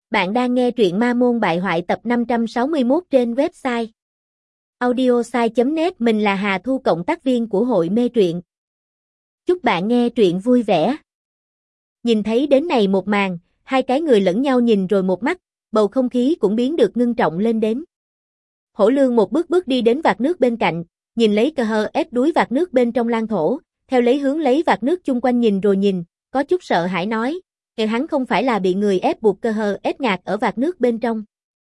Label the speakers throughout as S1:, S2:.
S1: Bạn đang nghe truyện Ma Môn Bại Hoại tập 561 trên website audiosai.net. Mình là Hà Thu, cộng tác viên của hội mê truyện. Chúc bạn nghe truyện vui vẻ. Nhìn thấy đến này một màn, hai cái người lẫn nhau nhìn rồi một mắt, bầu không khí cũng biến được ngưng trọng lên đến. Hổ Lương một bước đi đến vạc nước bên cạnh, nhìn lấy cờ hờ ép đuối vạc nước bên trong lan thổ, theo lấy hướng lấy vạc nước chung quanh nhìn rồi nhìn, có chút sợ hãi nói. Hắn không phải là bị người ép buộc cơ hờ ép ngạt ở vạc nước bên trong.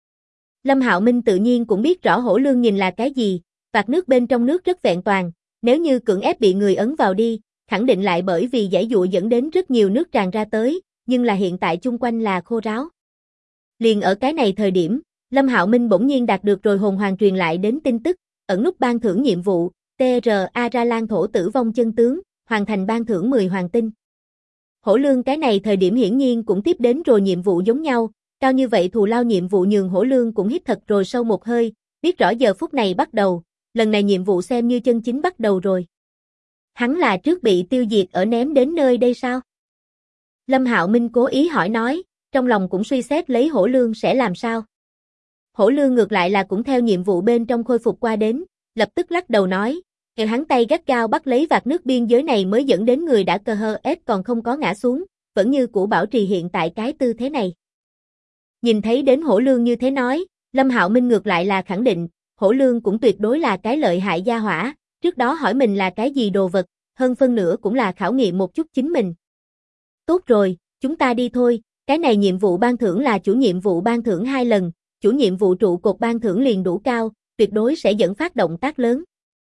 S1: Lâm Hạo Minh tự nhiên cũng biết rõ Hổ Lương nhìn là cái gì, vạc nước bên trong nước rất vẹn toàn, nếu như cưỡng ép bị người ấn vào đi, khẳng định lại bởi vì giãy giụa dẫn đến rất nhiều nước tràn ra tới, nhưng là hiện tại chung quanh là khô ráo. Liền ở cái này thời điểm, Lâm Hạo Minh bỗng nhiên đạt được rồi hồn hoàng truyền lại đến tin tức, ẩn nút ban thưởng nhiệm vụ, TRA ra lan thổ tử vong chân tướng, hoàn thành ban thưởng 10 hoàng tinh. Hổ Lương cái này thời điểm hiển nhiên cũng tiếp đến rồi nhiệm vụ giống nhau, cao như vậy thù lao nhiệm vụ nhường Hổ Lương cũng hít thật rồi sâu một hơi, biết rõ giờ phút này bắt đầu, lần này nhiệm vụ xem như chân chính bắt đầu rồi. Hắn là trước bị tiêu diệt ở ném đến nơi đây sao? Lâm Hạo Minh cố ý hỏi nói, trong lòng cũng suy xét lấy Hổ Lương sẽ làm sao. Hổ Lương ngược lại là cũng theo nhiệm vụ bên trong khôi phục qua đến, lập tức lắc đầu nói. Hắn tay gắt gao bắt lấy vạc nước biên giới này mới dẫn đến người đã cơ hờ ép còn không có ngã xuống, vẫn như cũ bảo trì hiện tại cái tư thế này. Nhìn thấy đến Hổ Lương như thế nói, Lâm Hạo Minh ngược lại là khẳng định, Hổ Lương cũng tuyệt đối là cái lợi hại gia hỏa, trước đó hỏi mình là cái gì đồ vật, hơn phân nửa cũng là khảo nghiệm một chút chính mình. Tốt rồi, chúng ta đi thôi, cái này nhiệm vụ ban thưởng là chủ nhiệm vụ ban thưởng 2 lần, chủ nhiệm vụ trụ cột ban thưởng liền đủ cao, tuyệt đối sẽ dẫn phát động tác lớn.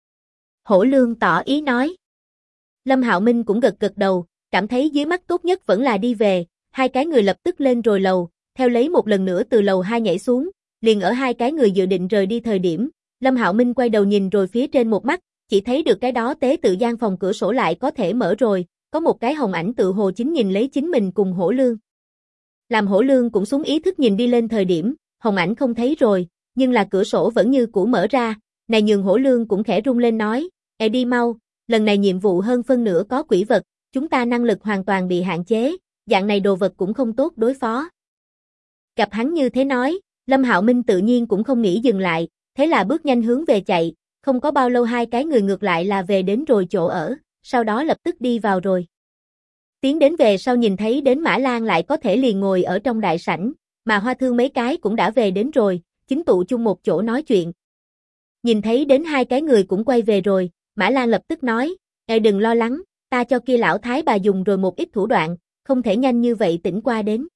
S1: Hổ Lương tỏ ý nói. Lâm Hạo Minh cũng gật đầu, cảm thấy dưới mắt tốt nhất vẫn là đi về, hai cái người lập tức lên rồi lầu, theo lấy một lần nữa từ lầu 2 nhảy xuống, liền ở hai cái người dự định rời đi thời điểm, Lâm Hạo Minh quay đầu nhìn rồi phía trên một mắt, chỉ thấy được cái đó tế tự gian phòng cửa sổ lại có thể mở rồi, có một cái hồng ảnh tự hồ chính nhìn lấy chính mình cùng Hổ Lương. Làm Hổ Lương cũng xuống ý thức nhìn đi lên thời điểm, hồng ảnh không thấy rồi, nhưng là cửa sổ vẫn như cũ mở ra, này nhường Hổ Lương cũng khẽ rung lên nói. Đi mau, lần này nhiệm vụ hơn phân nửa có quỷ vật, chúng ta năng lực hoàn toàn bị hạn chế, dạng này đồ vật cũng không tốt đối phó. Gặp hắn như thế nói, Lâm Hạo Minh tự nhiên cũng không nghĩ dừng lại, thế là bước nhanh hướng về chạy, không có bao lâu hai cái người ngược lại là về đến rồi chỗ ở, sau đó lập tức đi vào rồi. Tiến đến về sau nhìn thấy đến Mã Lan lại có thể liền ngồi ở trong đại sảnh, mà Hoa Thương mấy cái cũng đã về đến rồi, chính tụ chung một chỗ nói chuyện. Nhìn thấy đến hai cái người cũng quay về rồi, Mã Lan lập tức nói, đừng lo lắng, ta cho kia lão thái bà dùng rồi một ít thủ đoạn, không thể nhanh như vậy tỉnh qua đến.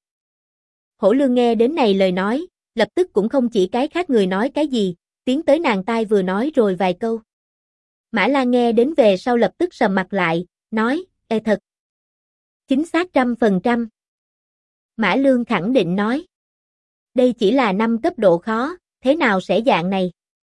S1: Hổ Lương nghe đến này lời nói, lập tức cũng không chỉ cái khác người nói cái gì, tiến tới nàng tai vừa nói rồi vài câu. Mã Lan nghe đến về sau lập tức sầm mặt lại, nói, thật. Chính xác 100%. Mã Lương khẳng định nói. Đây chỉ là 5 cấp độ khó, thế nào sẽ dạng này?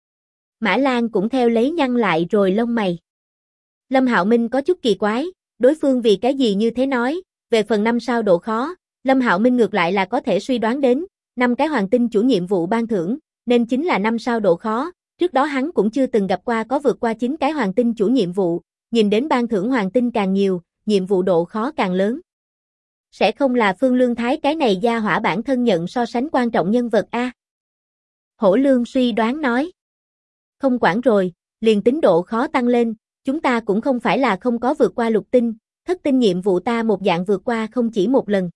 S1: Mã Lan cũng theo lấy nhăn lại rồi lông mày. Lâm Hạo Minh có chút kỳ quái, đối phương vì cái gì như thế nói, về phần 5 sao độ khó, Lâm Hạo Minh ngược lại là có thể suy đoán đến, 5 cái hoàng tinh chủ nhiệm vụ ban thưởng, nên chính là 5 sao độ khó, trước đó hắn cũng chưa từng gặp qua có vượt qua 9 cái hoàng tinh chủ nhiệm vụ, nhìn đến ban thưởng hoàng tinh càng nhiều, nhiệm vụ độ khó càng lớn. Sẽ không là Phương Lương Thái cái này gia hỏa bản thân nhận so sánh quan trọng nhân vật a? Hổ Lương suy đoán nói. Không quản rồi, liền tính độ khó tăng lên, chúng ta cũng không phải là không có vượt qua lục tinh, thất tinh nhiệm vụ ta một dạng vượt qua không chỉ một lần.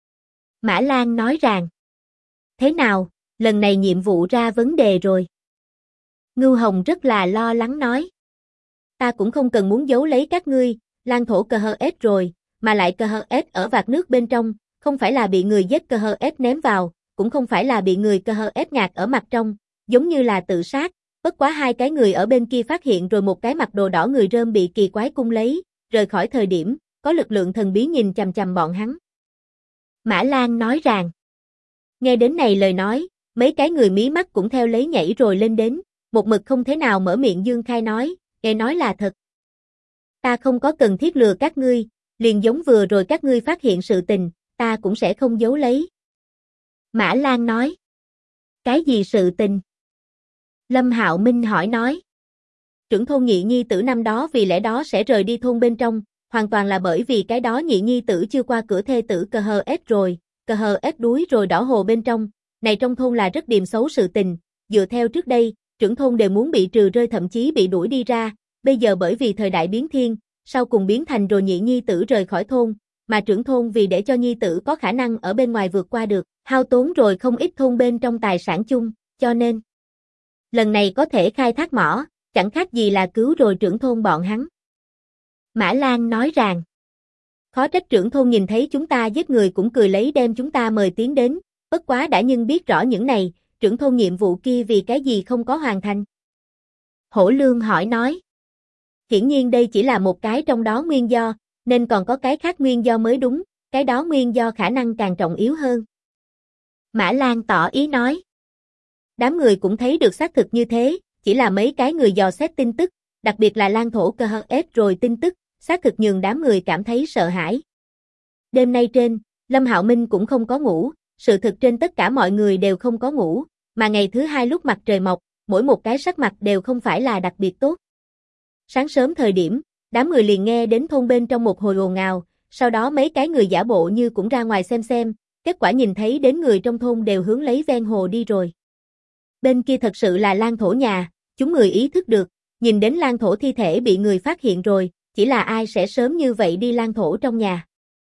S1: Mã Lan nói rằng, thế nào, lần này nhiệm vụ ra vấn đề rồi. Ngưu Hồng rất là lo lắng nói. Ta cũng không cần muốn giấu lấy các ngươi, lan thổ cờ hờ ép rồi, mà lại cờ hờ ép ở vạc nước bên trong, không phải là bị người giết cờ hờ ép ném vào, cũng không phải là bị người cờ hờ ép ngạt ở mặt trong, giống như là tự sát. Bất quá hai cái người ở bên kia phát hiện rồi một cái mặc đồ đỏ người rơm bị kỳ quái cung lấy, rời khỏi thời điểm, có lực lượng thần bí nhìn chằm chằm bọn hắn. Mã Lan nói rằng, nghe đến này lời nói, mấy cái người mí mắt cũng theo lấy nhảy rồi lên đến, một mực không thế nào mở miệng dương khai nói, nghe nói là thật. Ta không có cần thiết lừa các ngươi, liền giống vừa rồi các ngươi phát hiện sự tình, ta cũng sẽ không giấu lấy. Mã Lan nói, cái gì sự tình? Lâm Hạo Minh hỏi nói. Trưởng thôn nhị nhi tử năm đó vì lẽ đó sẽ rời đi thôn bên trong, hoàn toàn là bởi vì cái đó nhị nhi tử chưa qua cửa thê tử cờ hờ ép rồi, KHS đuối rồi đỏ hồ bên trong, này trong thôn là rất điềm xấu sự tình, dựa theo trước đây, trưởng thôn đều muốn bị trừ rơi thậm chí bị đuổi đi ra, bây giờ bởi vì thời đại biến thiên, sau cùng biến thành rồi nhị nhi tử rời khỏi thôn, mà trưởng thôn vì để cho nhi tử có khả năng ở bên ngoài vượt qua được, hao tốn rồi không ít thôn bên trong tài sản chung, cho nên lần này có thể khai thác mỏ, chẳng khác gì là cứu rồi trưởng thôn bọn hắn. Mã Lan nói rằng, khó trách trưởng thôn nhìn thấy chúng ta giết người cũng cười lấy đem chúng ta mời tiến đến, bất quá đã nhưng biết rõ những này, trưởng thôn nhiệm vụ kia vì cái gì không có hoàn thành. Hổ Lương hỏi nói, hiển nhiên đây chỉ là một cái trong đó nguyên do, nên còn có cái khác nguyên do mới đúng, cái đó nguyên do khả năng càng trọng yếu hơn. Mã Lan tỏ ý nói, đám người cũng thấy được xác thực như thế, chỉ là mấy cái người dò xét tin tức, đặc biệt là Lan thổ KHS rồi tin tức, xác thực nhường đám người cảm thấy sợ hãi. Đêm nay trên, Lâm Hạo Minh cũng không có ngủ, sự thực trên tất cả mọi người đều không có ngủ, mà ngày thứ hai lúc mặt trời mọc, mỗi một cái sắc mặt đều không phải là đặc biệt tốt. Sáng sớm thời điểm, đám người liền nghe đến thôn bên trong một hồi ồn ào, sau đó mấy cái người giả bộ như cũng ra ngoài xem, kết quả nhìn thấy đến người trong thôn đều hướng lấy ven hồ đi rồi. Bên kia thật sự là Lan thổ nhà, chúng người ý thức được, nhìn đến Lan thổ thi thể bị người phát hiện rồi, chỉ là ai sẽ sớm như vậy đi Lan thổ trong nhà.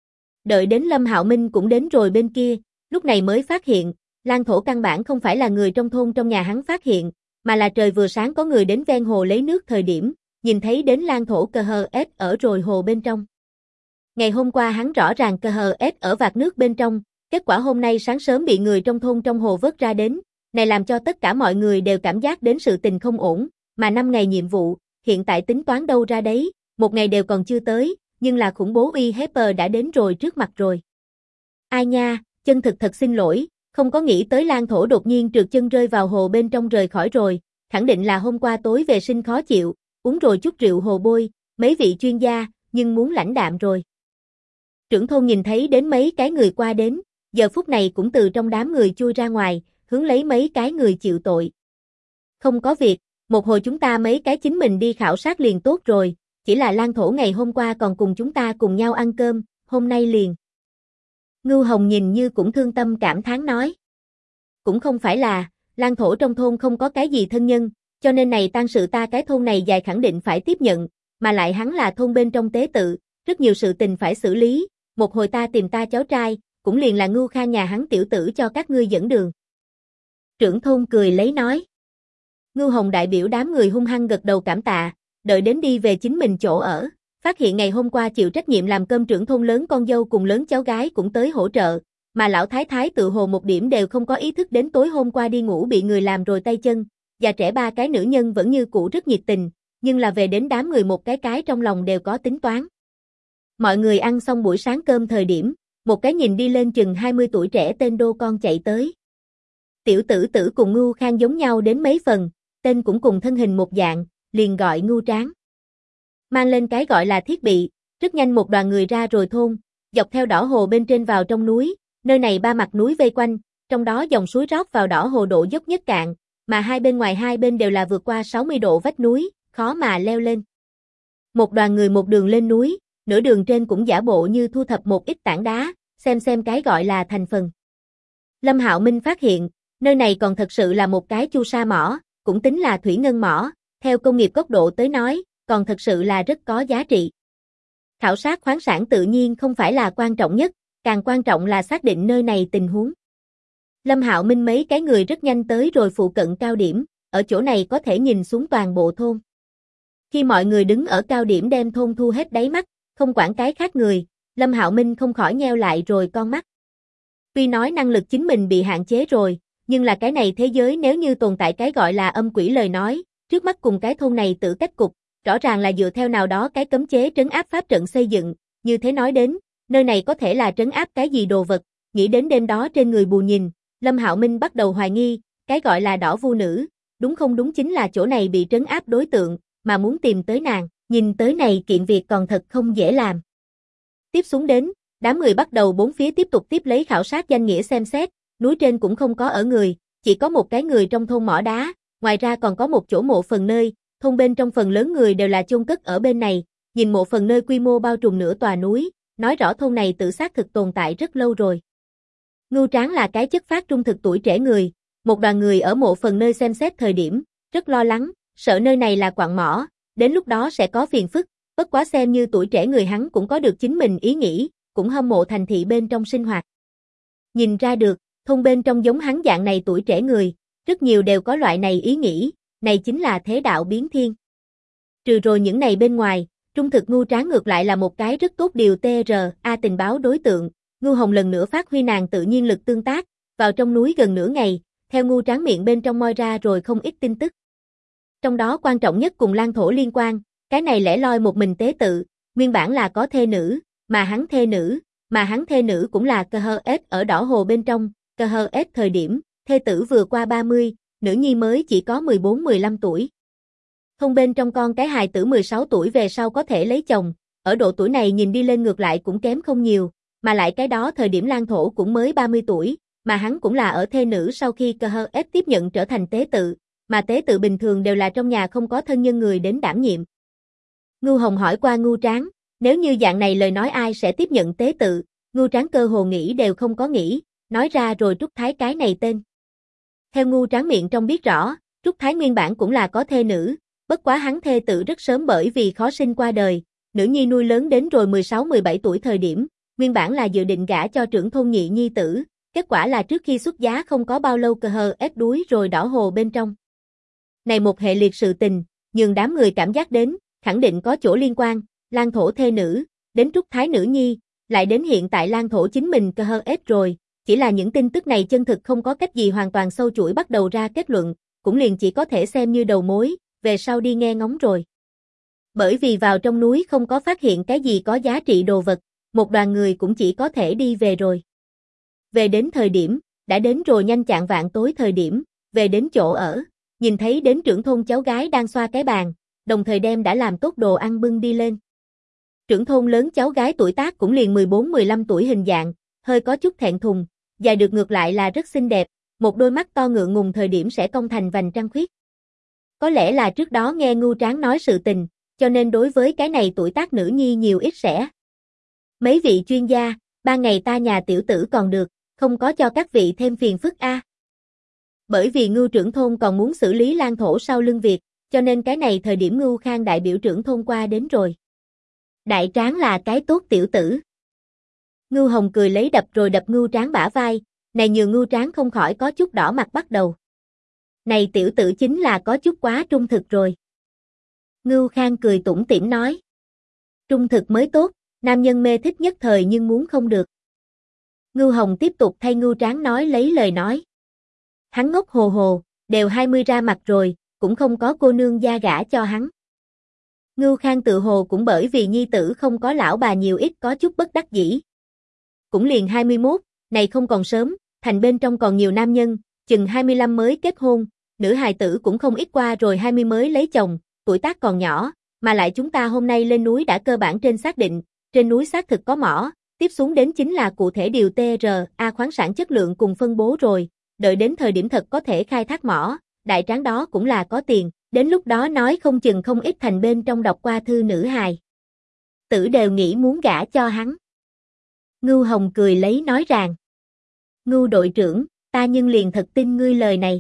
S1: Đợi đến Lâm Hạo Minh cũng đến rồi bên kia, lúc này mới phát hiện, Lan thổ căn bản không phải là người trong thôn trong nhà hắn phát hiện, mà là trời vừa sáng có người đến ven hồ lấy nước thời điểm, nhìn thấy đến Lan thổ KHS ở rồi hồ bên trong. Ngày hôm qua hắn rõ ràng KHS ở vạc nước bên trong, kết quả hôm nay sáng sớm bị người trong thôn trong hồ vớt ra đến, này làm cho tất cả mọi người đều cảm giác đến sự tình không ổn, mà 5 ngày nhiệm vụ, hiện tại tính toán đâu ra đấy, một ngày đều còn chưa tới, nhưng là khủng bố uy hiếp đã đến rồi trước mặt rồi. Ai nha, chân thực thật xin lỗi, không có nghĩ tới Lan thổ đột nhiên trượt chân rơi vào hồ bên trong rời khỏi rồi, khẳng định là hôm qua tối vệ sinh khó chịu, uống rồi chút rượu hồ bôi, mấy vị chuyên gia, nhưng muốn lãnh đạm rồi. Trưởng thôn nhìn thấy đến mấy cái người qua đến, giờ phút này cũng từ trong đám người chui ra ngoài, hướng lấy mấy cái người chịu tội. Không có việc, một hồi chúng ta mấy cái chính mình đi khảo sát liền tốt rồi, chỉ là Lan thổ ngày hôm qua còn cùng chúng ta cùng nhau ăn cơm, hôm nay liền. Ngưu Hồng nhìn như cũng thương tâm cảm thán nói. Cũng không phải là, Lan thổ trong thôn không có cái gì thân nhân, cho nên này tang sự ta cái thôn này dài khẳng định phải tiếp nhận, mà lại hắn là thôn bên trong tế tự, rất nhiều sự tình phải xử lý, một hồi ta tìm ta cháu trai, cũng liền là Ngưu Kha nhà hắn tiểu tử cho các ngươi dẫn đường. Trưởng thôn cười lấy nói. Ngưu Hồng đại biểu đám người hung hăng gật đầu cảm tạ, đợi đến đi về chính mình chỗ ở, phát hiện ngày hôm qua chịu trách nhiệm làm cơm trưởng thôn lớn con dâu cùng lớn cháu gái cũng tới hỗ trợ, mà lão thái thái tự hồ một điểm đều không có ý thức đến tối hôm qua đi ngủ bị người làm rồi tay chân, già trẻ ba cái nữ nhân vẫn như cũ rất nhiệt tình, nhưng là về đến đám người một cái trong lòng đều có tính toán. Mọi người ăn xong buổi sáng cơm thời điểm, một cái nhìn đi lên chừng 20 tuổi trẻ tên Đô con chạy tới. Tiểu tử tử cùng Ngưu Khang giống nhau đến mấy phần, tên cũng cùng thân hình một dạng, liền gọi Ngưu Tráng. Mang lên cái gọi là thiết bị, rất nhanh một đoàn người ra rồi thôn, dọc theo đỏ hồ bên trên vào trong núi, nơi này ba mặt núi vây quanh, trong đó dòng suối rót vào đỏ hồ độ dốc nhất cạn, mà hai bên đều là vượt qua 60 độ vách núi, khó mà leo lên. Một đoàn người một đường lên núi, nửa đường trên cũng giả bộ như thu thập một ít tảng đá, xem cái gọi là thành phần. Lâm Hạo Minh phát hiện, nơi này còn thật sự là một cái chu sa mỏ, cũng tính là thủy ngân mỏ, theo công nghiệp góc độ tới nói, còn thật sự là rất có giá trị. Khảo sát khoáng sản tự nhiên không phải là quan trọng nhất, càng quan trọng là xác định nơi này tình huống. Lâm Hạo Minh mấy cái người rất nhanh tới rồi phụ cận cao điểm, ở chỗ này có thể nhìn xuống toàn bộ thôn. Khi mọi người đứng ở cao điểm đem thôn thu hết đáy mắt, không quản cái khác người, Lâm Hạo Minh không khỏi nheo lại rồi con mắt. Tuy nói năng lực chính mình bị hạn chế rồi, nhưng là cái này thế giới nếu như tồn tại cái gọi là âm quỷ lời nói, trước mắt cùng cái thôn này tự cách cục, rõ ràng là dựa theo nào đó cái cấm chế trấn áp pháp trận xây dựng, như thế nói đến, nơi này có thể là trấn áp cái gì đồ vật, nghĩ đến đêm đó trên người bù nhìn, Lâm Hạo Minh bắt đầu hoài nghi, cái gọi là đỏ vu nữ, đúng không đúng chính là chỗ này bị trấn áp đối tượng, mà muốn tìm tới nàng, nhìn tới này kiện việc còn thật không dễ làm. Tiếp xuống đến, đám người bắt đầu bốn phía tiếp tục tiếp lấy khảo sát danh nghĩa xem xét, núi trên cũng không có ở người, chỉ có một cái người trong thôn mỏ đá, ngoài ra còn có một chỗ mộ phần nơi, thôn bên trong phần lớn người đều là chôn cất ở bên này, nhìn mộ phần nơi quy mô bao trùm nửa tòa núi, nói rõ thôn này tự xác thực tồn tại rất lâu rồi. Ngưu Tráng là cái chất phác trung thực tuổi trẻ người, một đoàn người ở mộ phần nơi xem xét thời điểm, rất lo lắng, sợ nơi này là quặng mỏ, đến lúc đó sẽ có phiền phức, bất quá xem như tuổi trẻ người hắn cũng có được chính mình ý nghĩ, cũng hâm mộ thành thị bên trong sinh hoạt. Nhìn ra được, thôn bên trong giống hắn dạng này tuổi trẻ người, rất nhiều đều có loại này ý nghĩ, này chính là thế đạo biến thiên. Trừ rồi những này bên ngoài, trung thực Ngưu Tráng ngược lại là một cái rất tốt điều TRA tình báo đối tượng, Ngưu Hồng lần nữa phát huy nàng tự nhiên lực tương tác, vào trong núi gần nửa ngày, theo Ngưu Tráng miệng bên trong moi ra rồi không ít tin tức. Trong đó quan trọng nhất cùng Lan Thổ liên quan, cái này lẻ loi một mình tế tự, nguyên bản là có thê nữ, mà hắn thê nữ cũng là KHS ở đỏ hồ bên trong, KHS thời điểm, thê tử vừa qua 30, nữ nhi mới chỉ có 14-15 tuổi. Thôn bên trong con cái hài tử 16 tuổi về sau có thể lấy chồng, ở độ tuổi này nhìn đi lên ngược lại cũng kém không nhiều, mà lại cái đó thời điểm Lan Thổ cũng mới 30 tuổi, mà hắn cũng là ở thê nữ sau khi KHS tiếp nhận trở thành tế tự, mà tế tự bình thường đều là trong nhà không có thân nhân người đến đảm nhiệm. Ngưu Hồng hỏi qua Ngưu Tráng, nếu như dạng này lời nói ai sẽ tiếp nhận tế tự, Ngưu Tráng cơ hồ nghĩ đều không có nghĩ, nói ra rồi Trúc Thái cái này tên. Theo Ngưu Tráng miệng trong biết rõ, Trúc Thái nguyên bản cũng là có thê nữ, bất quá hắn thê tự rất sớm bởi vì khó sinh qua đời, nữ nhi nuôi lớn đến rồi 16-17 tuổi thời điểm, nguyên bản là dự định gả cho trưởng thôn nhị nhi tử, kết quả là trước khi xuất giá không có bao lâu KHS đuối rồi đỏ hồ bên trong. Này một hệ liệt sự tình, nhường đám người cảm giác đến, khẳng định có chỗ liên quan, Lan Thổ thê nữ, đến Trúc Thái nữ nhi, lại đến hiện tại Lan Thổ chính mình KHS rồi, chỉ là những tin tức này chân thực không có cách gì hoàn toàn sâu chuỗi bắt đầu ra kết luận, cũng liền chỉ có thể xem như đầu mối, về sau đi nghe ngóng rồi. Bởi vì vào trong núi không có phát hiện cái gì có giá trị đồ vật, một đoàn người cũng chỉ có thể đi về rồi. Về đến thời điểm, đã đến rồi nhanh chạng vạng tối thời điểm, về đến chỗ ở, nhìn thấy đến trưởng thôn cháu gái đang xoa cái bàn, đồng thời đem đã làm tốt đồ ăn bưng đi lên. Trưởng thôn lớn cháu gái tuổi tác cũng liền 14-15 tuổi hình dạng, hơi có chút thẹn thùng, dài được ngược lại là rất xinh đẹp, một đôi mắt to ngượng ngùng thời điểm sẽ cong thành vành trăng khuyết. Có lẽ là trước đó nghe Ngưu Tráng nói sự tình, cho nên đối với cái này tuổi tác nữ nhi nhiều ít sẽ. Mấy vị chuyên gia, ban ngày ta nhà tiểu tử còn được, không có cho các vị thêm phiền phức a. Bởi vì Ngưu trưởng thôn còn muốn xử lý Lan Thổ sau lưng việc, cho nên cái này thời điểm Ngưu Khang đại biểu trưởng thôn qua đến rồi. Đại Tráng là cái tốt tiểu tử. Ngưu Hồng cười lấy đập rồi đập Ngưu Tráng bả vai, này nhường Ngưu Tráng không khỏi có chút đỏ mặt bắt đầu. Này tiểu tử chính là có chút quá trung thực rồi. Ngưu Khang cười tủm tỉm nói. Trung thực mới tốt, nam nhân mê thích nhất thời nhưng muốn không được. Ngưu Hồng tiếp tục thay Ngưu Tráng nói lấy lời nói. Hắn ngốc hồ hồ, đều 20 ra mặt rồi, cũng không có cô nương gia gả cho hắn. Ngưu Khang tự hồ cũng bởi vì nhi tử không có lão bà nhiều ít có chút bất đắc dĩ. Cũng liền 21, này không còn sớm, thành bên trong còn nhiều nam nhân, chừng 25 mới kết hôn, nữ hài tử cũng không ít qua rồi 20 mới lấy chồng, tuổi tác còn nhỏ, mà lại chúng ta hôm nay lên núi đã cơ bản trên xác định, trên núi xác thực có mỏ, tiếp xuống đến chính là cụ thể điều TRA khoáng sản chất lượng cùng phân bố rồi, đợi đến thời điểm thật có thể khai thác mỏ, Đại Tráng đó cũng là có tiền, đến lúc đó nói không chừng không ít thành bên trong đọc qua thư nữ hài. Tử đều nghĩ muốn gả cho hắn. Ngưu Hồng cười lấy nói rằng. Ngưu đội trưởng, ta nhưng liền thật tin ngươi lời này.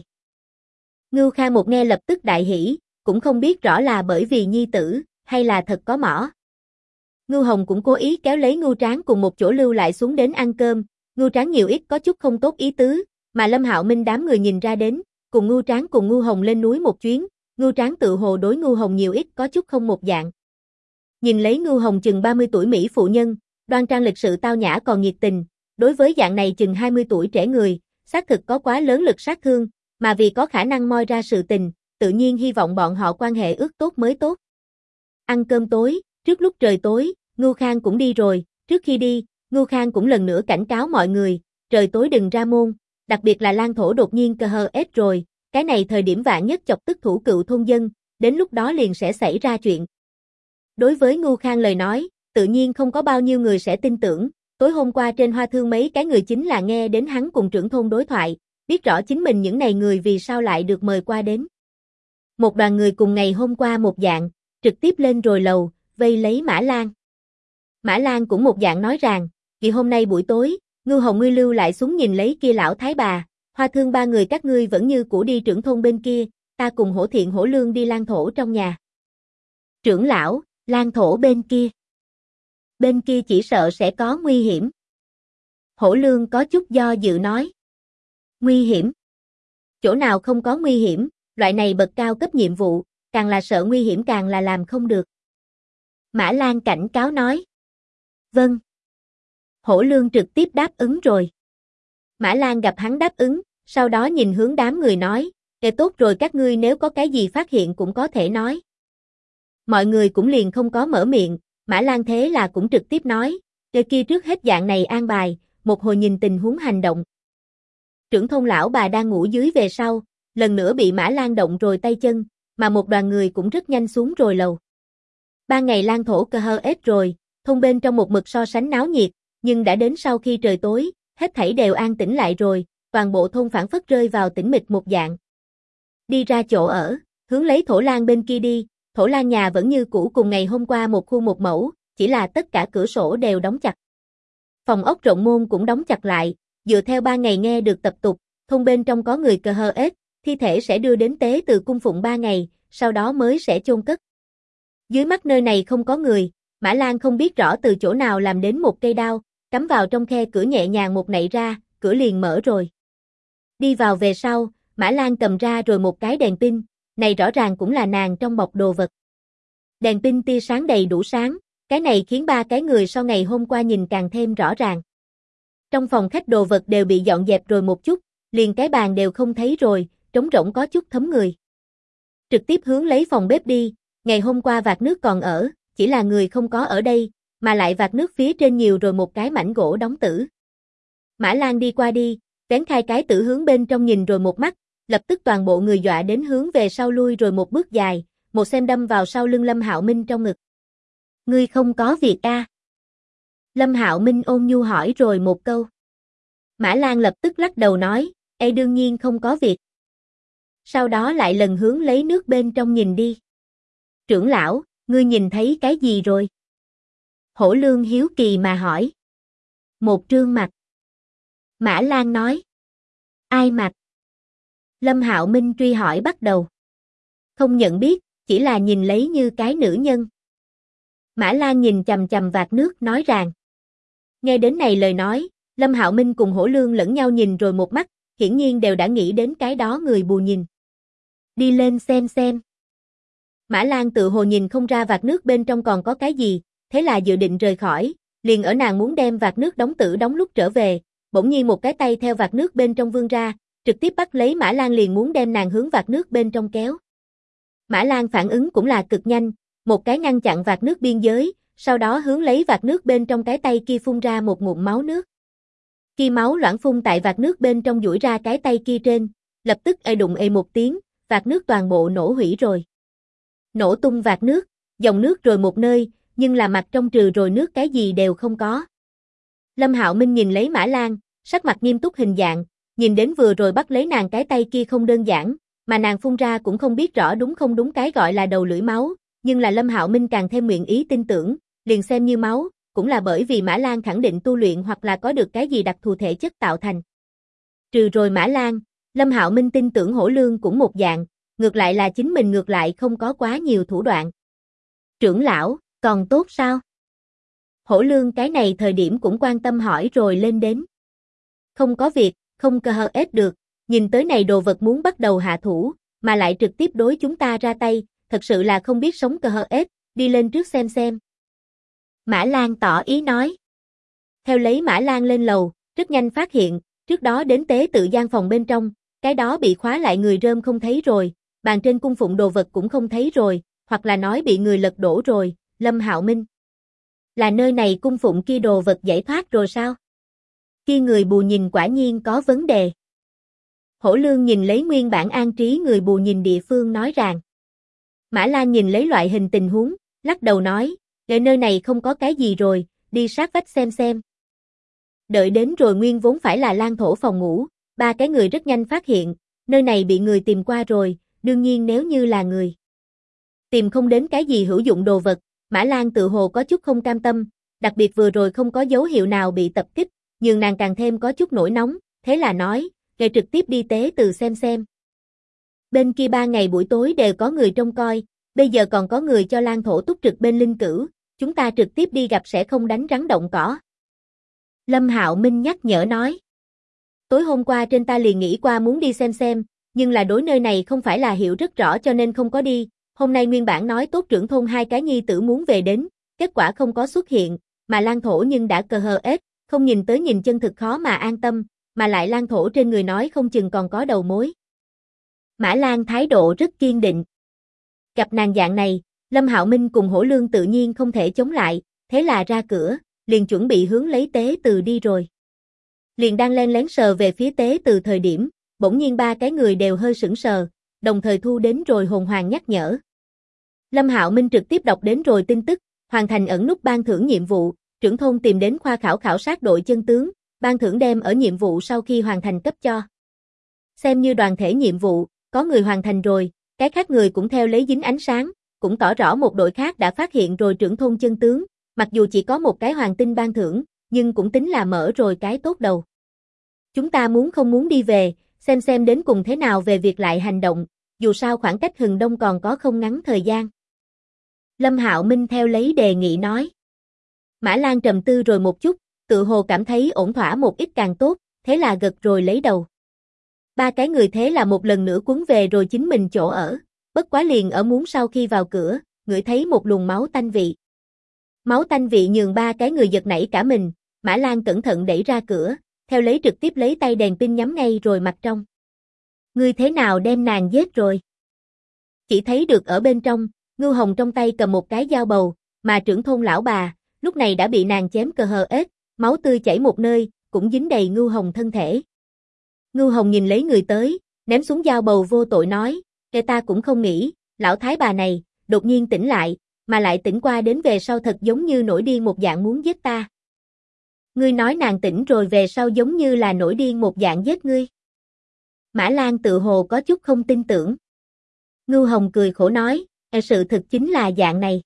S1: Ngưu Khang một nghe lập tức đại hỉ, cũng không biết rõ là bởi vì nhi tử, hay là thật có mỏ. Ngưu Hồng cũng cố ý kéo lấy Ngưu Tráng cùng một chỗ lưu lại xuống đến ăn cơm, Ngưu Tráng nhiều ít có chút không tốt ý tứ, mà Lâm Hạo Minh đám người nhìn ra đến, cùng Ngưu Tráng cùng Ngưu Hồng lên núi một chuyến, Ngưu Tráng tự hồ đối Ngưu Hồng nhiều ít có chút không một dạng. Nhìn lấy Ngưu Hồng chừng 30 tuổi Mỹ phụ nhân, đoan trang lịch sự tao nhã còn nhiệt tình, đối với dạng này chừng 20 tuổi trẻ người, xác thực có quá lớn lực sát thương, mà vì có khả năng moi ra sự tình, tự nhiên hy vọng bọn họ quan hệ ước tốt mới tốt. Ăn cơm tối, trước lúc trời tối, Ngưu Khang cũng đi rồi, trước khi đi, Ngưu Khang cũng lần nữa cảnh cáo mọi người, trời tối đừng ra môn, đặc biệt là Lan Thổ đột nhiên KHS rồi, cái này thời điểm vạn nhất chọc tức thủ cựu thôn dân, đến lúc đó liền sẽ xảy ra chuyện. Đối với Ngưu Khang lời nói, tự nhiên không có bao nhiêu người sẽ tin tưởng, tối hôm qua trên Hoa Thương mấy cái người chính là nghe đến hắn cùng trưởng thôn đối thoại, biết rõ chính mình những này người vì sao lại được mời qua đến. Một đoàn người cùng ngày hôm qua một dạng, trực tiếp lên rồi lầu, vây lấy Mã Lan. Mã Lan cũng một dạng nói rằng, vì hôm nay buổi tối, Ngưu Hồng ngươi lưu lại xuống nhìn lấy kia lão thái bà, Hoa Thương ba người các ngươi vẫn như cũ đi trưởng thôn bên kia, ta cùng Hổ Thiện Hổ Lương đi Lan Thổ trong nhà. Trưởng lão, Lan Thổ bên kia. Bên kia chỉ sợ sẽ có nguy hiểm. Hổ Lương có chút do dự nói. Nguy hiểm? Chỗ nào không có nguy hiểm, loại này bậc cao cấp nhiệm vụ, càng là sợ nguy hiểm càng là làm không được. Mã Lan cảnh cáo nói. Vâng. Hổ Lương trực tiếp đáp ứng rồi. Mã Lan gặp hắn đáp ứng, sau đó nhìn hướng đám người nói, tốt rồi các ngươi nếu có cái gì phát hiện cũng có thể nói. Mọi người cũng liền không có mở miệng, Mã Lan thế là cũng trực tiếp nói, kia trước hết dạng này an bài, một hồi nhìn tình huống hành động. Trưởng thôn lão bà đang ngủ dưới về sau, lần nữa bị Mã Lan động rồi tay chân, mà một đoàn người cũng rất nhanh xuống rồi lầu. 3 ngày Lan Thổ cơ hơ ết rồi, thôn bên trong một mực so sánh náo nhiệt, nhưng đã đến sau khi trời tối, hết thảy đều an tĩnh lại rồi, toàn bộ thôn phảng phất rơi vào tĩnh mịch một dạng. Đi ra chỗ ở, hướng lấy Thổ Lan bên kia đi, Thổ Lan nhà vẫn như cũ cùng ngày hôm qua một khu một mẫu, chỉ là tất cả cửa sổ đều đóng chặt. Phòng ốc rộng môn cũng đóng chặt lại, dựa theo 3 ngày nghe được tập tục, thôn bên trong có người cơ hơ ết, thi thể sẽ đưa đến tế từ cung phụng 3 ngày, sau đó mới sẽ chôn cất. Dưới mắt nơi này không có người, Mã Lan không biết rõ từ chỗ nào làm đến một cây đao, cắm vào trong khe cửa nhẹ nhàng một nạy ra, cửa liền mở rồi. Đi vào về sau, Mã Lan cầm ra rồi một cái đèn pin, này rõ ràng cũng là nàng trong bọc đồ vật. Đèn pin tia sáng đầy đủ sáng, cái này khiến 3 cái người so ngày hôm qua nhìn càng thêm rõ ràng. Trong phòng khách đồ vật đều bị dọn dẹp rồi một chút, liền cái bàn đều không thấy rồi, trống rỗng có chút thấm người. Trực tiếp hướng lấy phòng bếp đi, ngày hôm qua vạc nước còn ở, chỉ là người không có ở đây, mà lại vạc nước phía trên nhiều rồi một cái mảnh gỗ đóng tử. Mã Lan đi qua đi, vén khai cái tử hướng bên trong nhìn rồi một mắt, lập tức toàn bộ người dọa đến hướng về sau lui rồi một bước dài, một xem đâm vào sau lưng Lâm Hạo Minh trong ngực. Ngươi không có việc a? Lâm Hạo Minh ôn nhu hỏi rồi một câu. Mã Lan lập tức lắc đầu nói, đương nhiên không có việc. Sau đó lại lần hướng lấy nước bên trong nhìn đi. Trưởng lão, ngươi nhìn thấy cái gì rồi? Hổ Lương hiếu kỳ mà hỏi. Một trương mặt. Mã Lan nói. Ai mặt? Lâm Hạo Minh truy hỏi bắt đầu. Không nhận biết, chỉ là nhìn lấy như cái nữ nhân. Mã Lan nhìn chằm chằm vạc nước nói rằng. Nghe đến này lời nói, Lâm Hạo Minh cùng Hổ Lương lẫn nhau nhìn rồi một mắt, hiển nhiên đều đã nghĩ đến cái đó người bù nhìn. Đi lên xem. Mã Lan tự hồ nhìn không ra vạc nước bên trong còn có cái gì, thế là dự định rời khỏi, liền ở nàng muốn đem vạc nước đóng tử đóng lúc trở về, bỗng nhiên một cái tay theo vạc nước bên trong vươn ra, trực tiếp bắt lấy Mã Lan liền muốn đem nàng hướng vạc nước bên trong kéo. Mã Lan phản ứng cũng là cực nhanh, một cái ngăn chặn vạc nước biên giới, sau đó hướng lấy vạc nước bên trong cái tay kia phun ra một ngụm máu nước. Khi máu loãng phun tại vạc nước bên trong duỗi ra cái tay kia trên, lập tức đụng một tiếng, vạc nước toàn bộ nổ hủy rồi. Nổ tung vạc nước, dòng nước rồi một nơi, nhưng là mặt trong trừ rồi nước cái gì đều không có. Lâm Hạo Minh nhìn lấy Mã Lan, sắc mặt nghiêm túc hình dạng, nhìn đến vừa rồi bắt lấy nàng cái tay kia không đơn giản, mà nàng phun ra cũng không biết rõ đúng không đúng cái gọi là đầu lưỡi máu, nhưng là Lâm Hạo Minh càng thêm nguyện ý tin tưởng, liền xem như máu, cũng là bởi vì Mã Lan khẳng định tu luyện hoặc là có được cái gì đặc thù thể chất tạo thành. Trừ rồi Mã Lan, Lâm Hạo Minh tin tưởng Hổ Lương cũng một dạng, ngược lại là chính mình ngược lại không có quá nhiều thủ đoạn. Trưởng lão, còn tốt sao? Hổ Lương cái này thời điểm cũng quan tâm hỏi rồi lên đến. Không có việc, không cơ hơ ết được, nhìn tới này đồ vật muốn bắt đầu hạ thủ, mà lại trực tiếp đối chúng ta ra tay, thật sự là không biết sống cơ hơ ết, đi lên trước xem. Mã Lan tỏ ý nói. Theo lấy Mã Lan lên lầu, rất nhanh phát hiện, trước đó đến tế tự gian phòng bên trong, cái đó bị khóa lại người rơm không thấy rồi, bàn trên cung phụng đồ vật cũng không thấy rồi, hoặc là nói bị người lật đổ rồi, Lâm Hạo Minh. Là nơi này cung phụng kia đồ vật giải thoát rồi sao? Kia người bù nhìn quả nhiên có vấn đề. Hổ Lương nhìn lấy nguyên bản an trí người bù nhìn địa phương nói rằng. Mã Lan nhìn lấy loại hình tình huống, lắc đầu nói, nơi này không có cái gì rồi, đi sát vách xem. Đợi đến rồi nguyên vốn phải là Lan Thổ phòng ngủ, 3 cái người rất nhanh phát hiện, nơi này bị người tìm qua rồi, đương nhiên nếu như là người tìm không đến cái gì hữu dụng đồ vật, Mã Lan tự hồ có chút không cam tâm, đặc biệt vừa rồi không có dấu hiệu nào bị tập kích, nhường nàng càng thêm có chút nổi nóng, thế là nói, "Rồi trực tiếp đi tế từ xem. Bên kia 3 ngày buổi tối đều có người trông coi, bây giờ còn có người cho Lan Thổ túc trực bên linh cữu, chúng ta trực tiếp đi gặp sẽ không đánh rắn động cỏ." Lâm Hạo Minh nhắc nhở nói. Tối hôm qua trên ta liền nghĩ qua muốn đi xem, nhưng là đối nơi này không phải là hiểu rất rõ cho nên không có đi, hôm nay nguyên bản nói tốt trưởng thôn 2 cái nhi tử muốn về đến, kết quả không có xuất hiện, mà Lan Thổ nhưng đã cờ hờ ết, không nhìn tới nhìn chân thực khó mà an tâm, mà lại Lan Thổ trên người nói không chừng còn có đầu mối. Mã Lan thái độ rất kiên định. Gặp nàng dạng này, Lâm Hạo Minh cùng Hổ Lương tự nhiên không thể chống lại, thế là ra cửa, liền chuẩn bị hướng lấy tế từ đi rồi. Liền đang len lén sờ về phía tế từ thời điểm, bỗng nhiên 3 cái người đều hơi sững sờ, đồng thời thu đến rồi hồn hoàng nhắc nhở. Lâm Hạo Minh trực tiếp đọc đến rồi tin tức, hoàn thành ẩn nút ban thưởng nhiệm vụ, trưởng thôn tìm đến khoa khảo sát đội chân tướng, ban thưởng đem ở nhiệm vụ sau khi hoàn thành cấp cho. Xem như đoàn thể nhiệm vụ, có người hoàn thành rồi, cái khác người cũng theo lấy dính ánh sáng, cũng tỏ rõ một đội khác đã phát hiện rồi trưởng thôn chân tướng, mặc dù chỉ có một cái hoàng tinh ban thưởng, nhưng cũng tính là mở rồi cái tốt đầu. Chúng ta muốn không muốn đi về, xem đến cùng thế nào về việc lại hành động, dù sao khoảng cách Hừng Đông còn có không ngắn thời gian. Lâm Hạo Minh theo lấy đề nghị nói. Mã Lan trầm tư rồi một chút, tự hồ cảm thấy ổn thỏa một ít càng tốt, thế là gật rồi lấy đầu. 3 cái người thế là một lần nữa cuốn về rồi chính mình chỗ ở, bất quá liền ở muốn sau khi vào cửa, ngửi thấy một luồng máu tanh vị. Máu tanh vị nhường 3 cái người giật nảy cả mình, Mã Lan cẩn thận đẩy ra cửa, theo lấy trực tiếp lấy tay đèn pin nhắm ngay rồi mặt trong. Ngươi thế nào đem nàng giết rồi? Chỉ thấy được ở bên trong, Ngưu Hồng trong tay cầm một cái dao bầu, mà trưởng thôn lão bà, lúc này đã bị nàng chém cờ hờ ết, máu tươi chảy một nơi, cũng dính đầy Ngưu Hồng thân thể. Ngưu Hồng nhìn lấy người tới, ném xuống dao bầu vô tội nói, "Kẻ ta cũng không nghĩ, lão thái bà này, đột nhiên tỉnh lại, mà lại tỉnh qua đến về sau thật giống như nổi điên một dạng muốn giết ta." Ngươi nói nàng tỉnh rồi về sau giống như là nổi điên một dạng giết ngươi. Mã Lan tự hồ có chút không tin tưởng. Ngưu Hồng cười khổ nói, sự thực chính là dạng này.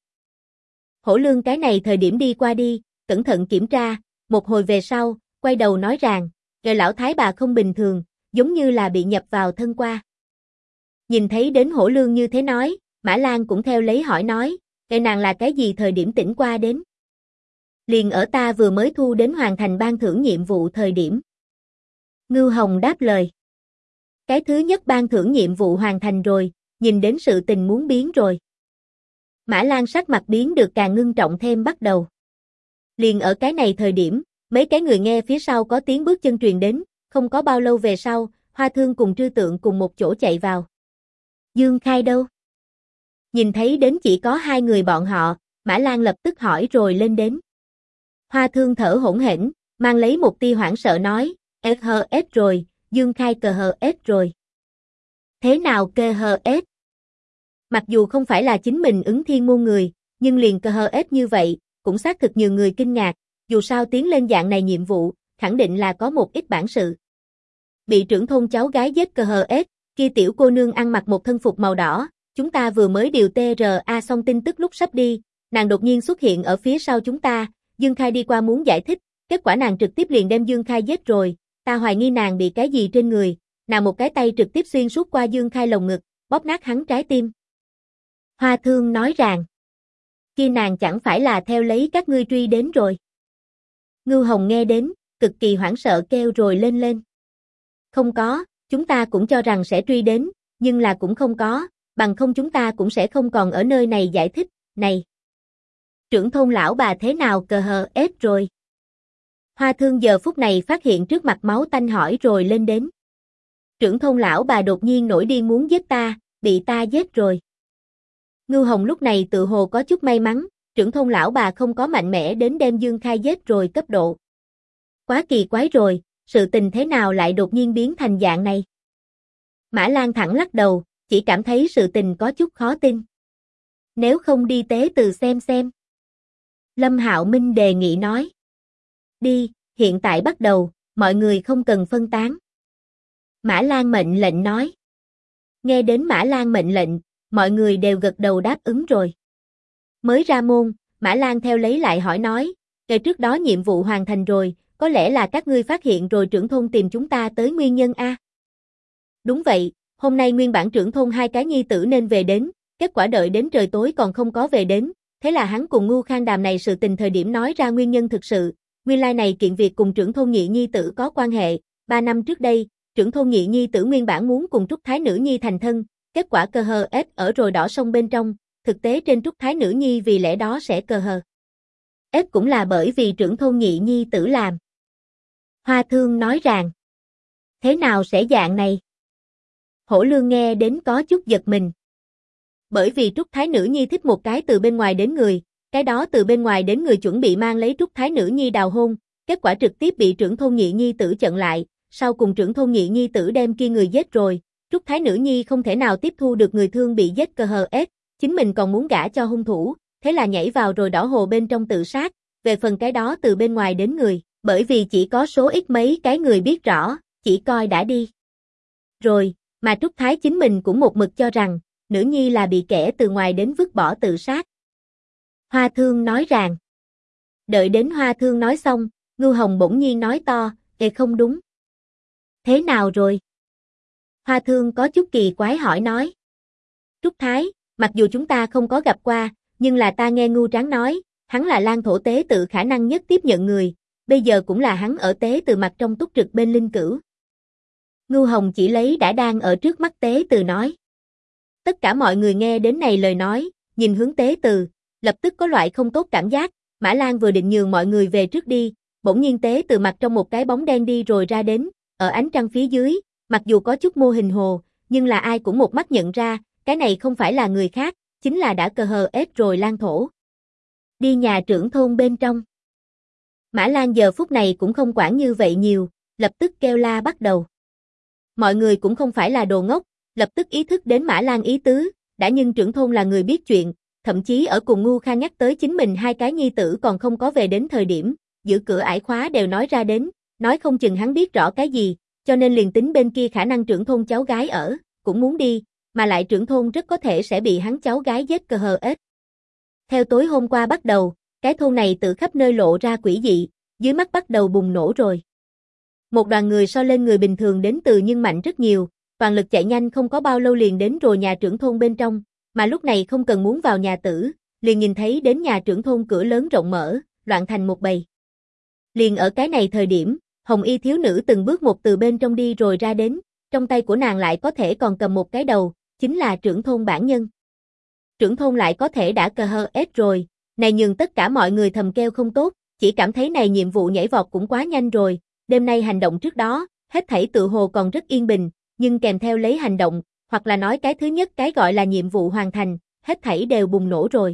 S1: Hổ Lương cái này thời điểm đi qua đi, cẩn thận kiểm tra, một hồi về sau, quay đầu nói rằng, lão thái bà không bình thường, giống như là bị nhập vào thân qua. Nhìn thấy đến Hổ Lương như thế nói, Mã Lan cũng theo lấy hỏi nói, nàng là cái gì thời điểm tỉnh qua đến? Liền ở ta vừa mới thu đến hoàn thành ban thưởng nhiệm vụ thời điểm. Ngưu Hồng đáp lời. Cái thứ nhất ban thưởng nhiệm vụ hoàn thành rồi, nhìn đến sự tình muốn biến rồi. Mã Lan sắc mặt biến được càng ngưng trọng thêm bắt đầu. Liền ở cái này thời điểm, mấy cái người nghe phía sau có tiếng bước chân truyền đến, không có bao lâu về sau, Hoa Thương cùng Trư Tượng cùng một chỗ chạy vào. Dương Khai đâu? Nhìn thấy đến chỉ có 2 người bọn họ, Mã Lan lập tức hỏi rồi lên đến. Hoa Thương thở hổn hển, mang lấy một tia hoảng sợ nói, "SHS rồi, Dương Khai cờ hờ ết rồi." Thế nào cờ hờ ết? Mặc dù không phải là chính mình ứng thiên môn người, nhưng liền cờ hờ ết như vậy, cũng xác thực nhiều người kinh ngạc, dù sao tiến lên dạng này nhiệm vụ, khẳng định là có một ít bản sự. Bị trưởng thôn cháu gái giết cờ hờ ết, kia tiểu cô nương ăn mặc một thân phục màu đỏ, chúng ta vừa mới điều TRA xong tin tức lúc sắp đi, nàng đột nhiên xuất hiện ở phía sau chúng ta, Dương Khai đi qua muốn giải thích, kết quả nàng trực tiếp liền đem Dương Khai giết rồi, ta hoài nghi nàng bị cái gì trên người, nàng một cái tay trực tiếp xuyên suốt qua Dương Khai lồng ngực, bóp nát hắn trái tim. Hoa Thương nói rằng, kia nàng chẳng phải là theo lấy các ngươi truy đến rồi. Ngưu Hồng nghe đến, cực kỳ hoảng sợ kêu rồi lên. Không có, chúng ta cũng cho rằng sẽ truy đến, nhưng là cũng không có, bằng không chúng ta cũng sẽ không còn ở nơi này giải thích, này. Trưởng thôn lão bà thế nào cờ hờ ết rồi? Hoa Thương giờ phút này phát hiện trước mặt máu tanh hỏi rồi lên đến. Trưởng thôn lão bà đột nhiên nổi điên muốn giết ta, bị ta giết rồi. Ngưu Hồng lúc này tự hồ có chút may mắn, trưởng thôn lão bà không có mạnh mẽ đến đem Dương Khai giết rồi cấp độ. Quá kỳ quái rồi, sự tình thế nào lại đột nhiên biến thành dạng này? Mã Lan thẳng lắc đầu, chỉ cảm thấy sự tình có chút khó tin. Nếu không đi tế từ xem. Lâm Hạo Minh đề nghị nói. Đi, hiện tại bắt đầu, mọi người không cần phân tán. Mã Lan mệnh lệnh nói. Nghe đến Mã Lan mệnh lệnh, mọi người đều gật đầu đáp ứng rồi. Mới ra môn, Mã Lan theo lấy lại hỏi nói, trước đó nhiệm vụ hoàn thành rồi, có lẽ là các ngươi phát hiện rồi trưởng thôn tìm chúng ta tới nguyên nhân a. Đúng vậy, hôm nay nguyên bản trưởng thôn hai cái nhi tử nên về đến, kết quả đợi đến trời tối còn không có về đến, thế là hắn cùng Ngưu Khang đàm này sự tình thời điểm nói ra nguyên nhân thực sự, nguyên lai này kiện việc cùng trưởng thôn nhị nhi tử có quan hệ, 3 năm trước đây, trưởng thôn nhị nhi tử nguyên bản muốn cùng Trúc Thái nữ nhi thành thân, kết quả cơ hờ ếch ở rồi đỏ sông bên trong, thực tế trên Trúc Thái nữ nhi vì lẽ đó sẽ cơ hờ. Ếch cũng là bởi vì trưởng thôn nhị nhi tử làm. Hoa Thương nói rằng, thế nào sẽ dạng này? Hổ Lương nghe đến có chút giật mình. Bởi vì Trúc Thái nữ nhi thích một cái từ bên ngoài đến người, cái đó từ bên ngoài đến người chuẩn bị mang lấy Trúc Thái nữ nhi đào hôn, kết quả trực tiếp bị trưởng thôn nhị nhi tử chặn lại, sau cùng trưởng thôn nhị nhi tử đem kia người giết rồi, Trúc Thái nữ nhi không thể nào tiếp thu được người thương bị giết cơ hờ ếch, chính mình còn muốn gả cho hung thủ, thế là nhảy vào rồi đỏ hồ bên trong tự sát, về phần cái đó từ bên ngoài đến người, bởi vì chỉ có số ít mấy cái người biết rõ, chỉ coi đã đi. Rồi, mà Trúc Thái chính mình cũng một mực cho rằng, nữ nhi là bị kẻ từ ngoài đến vứt bỏ tự sát. Hoa Thương nói rằng, đợi đến Hoa Thương nói xong, Ngưu Hồng bỗng nhiên nói to, không đúng. Thế nào rồi? Hoa Thương có chút kỳ quái hỏi nói. Trúc Thái, mặc dù chúng ta không có gặp qua, nhưng là ta nghe Ngưu Tráng nói, hắn là Lan thổ tế tự khả năng nhất tiếp nhận người, bây giờ cũng là hắn ở tế từ mặt trong túc trực bên linh cữu. Ngưu Hồng chỉ lấy đã đang ở trước mắt tế từ nói. Tất cả mọi người nghe đến này lời nói, nhìn hướng tế từ, lập tức có loại không tốt cảm giác, Mã Lan vừa định nhường mọi người về trước đi, bỗng nhiên tế từ mặt trong một cái bóng đen đi rồi ra đến, ở ánh trăng phía dưới, mặc dù có chút mô hình hồ, nhưng là ai cũng một mắt nhận ra, cái này không phải là người khác, chính là đã cờ hờ ép rồi Lan thổ. Đi nhà trưởng thôn bên trong. Mã Lan giờ phút này cũng không quản như vậy nhiều, lập tức kêu la bắt đầu. Mọi người cũng không phải là đồ ngốc, lập tức ý thức đến Mã Lan ý tứ, đã nhưng trưởng thôn là người biết chuyện, thậm chí ở cùng Ngưu Khang nhắc tới chính mình hai cái nhi tử còn không có về đến thời điểm, giữ cửa ải khóa đều nói ra đến, nói không chừng hắn biết rõ cái gì, cho nên liền tính bên kia khả năng trưởng thôn cháu gái ở, cũng muốn đi, mà lại trưởng thôn rất có thể sẽ bị hắn cháu gái giết cơ hờ ếch. Theo tối hôm qua bắt đầu, cái thôn này tự khắp nơi lộ ra quỷ dị, dưới mắt bắt đầu bùng nổ rồi. Một đoàn người so lên người bình thường đến từ nhưng mạnh rất nhiều, toàn lực chạy nhanh không có bao lâu liền đến rồi nhà trưởng thôn bên trong, mà lúc này không cần muốn vào nhà tử, liền nhìn thấy đến nhà trưởng thôn cửa lớn rộng mở, loạn thành một bầy. Liền ở cái này thời điểm, hồng y thiếu nữ từng bước một từ bên trong đi rồi ra đến, trong tay của nàng lại có thể còn cầm một cái đầu, chính là trưởng thôn bản nhân. Trưởng thôn lại có thể đã cờ hờ ép rồi, này nhường tất cả mọi người thầm kêu không tốt, chỉ cảm thấy này nhiệm vụ nhảy vọt cũng quá nhanh rồi, đêm nay hành động trước đó, hết thảy tự hồ còn rất yên bình, nhưng kèm theo lấy hành động, hoặc là nói cái thứ nhất cái gọi là nhiệm vụ hoàn thành, hết thảy đều bùng nổ rồi.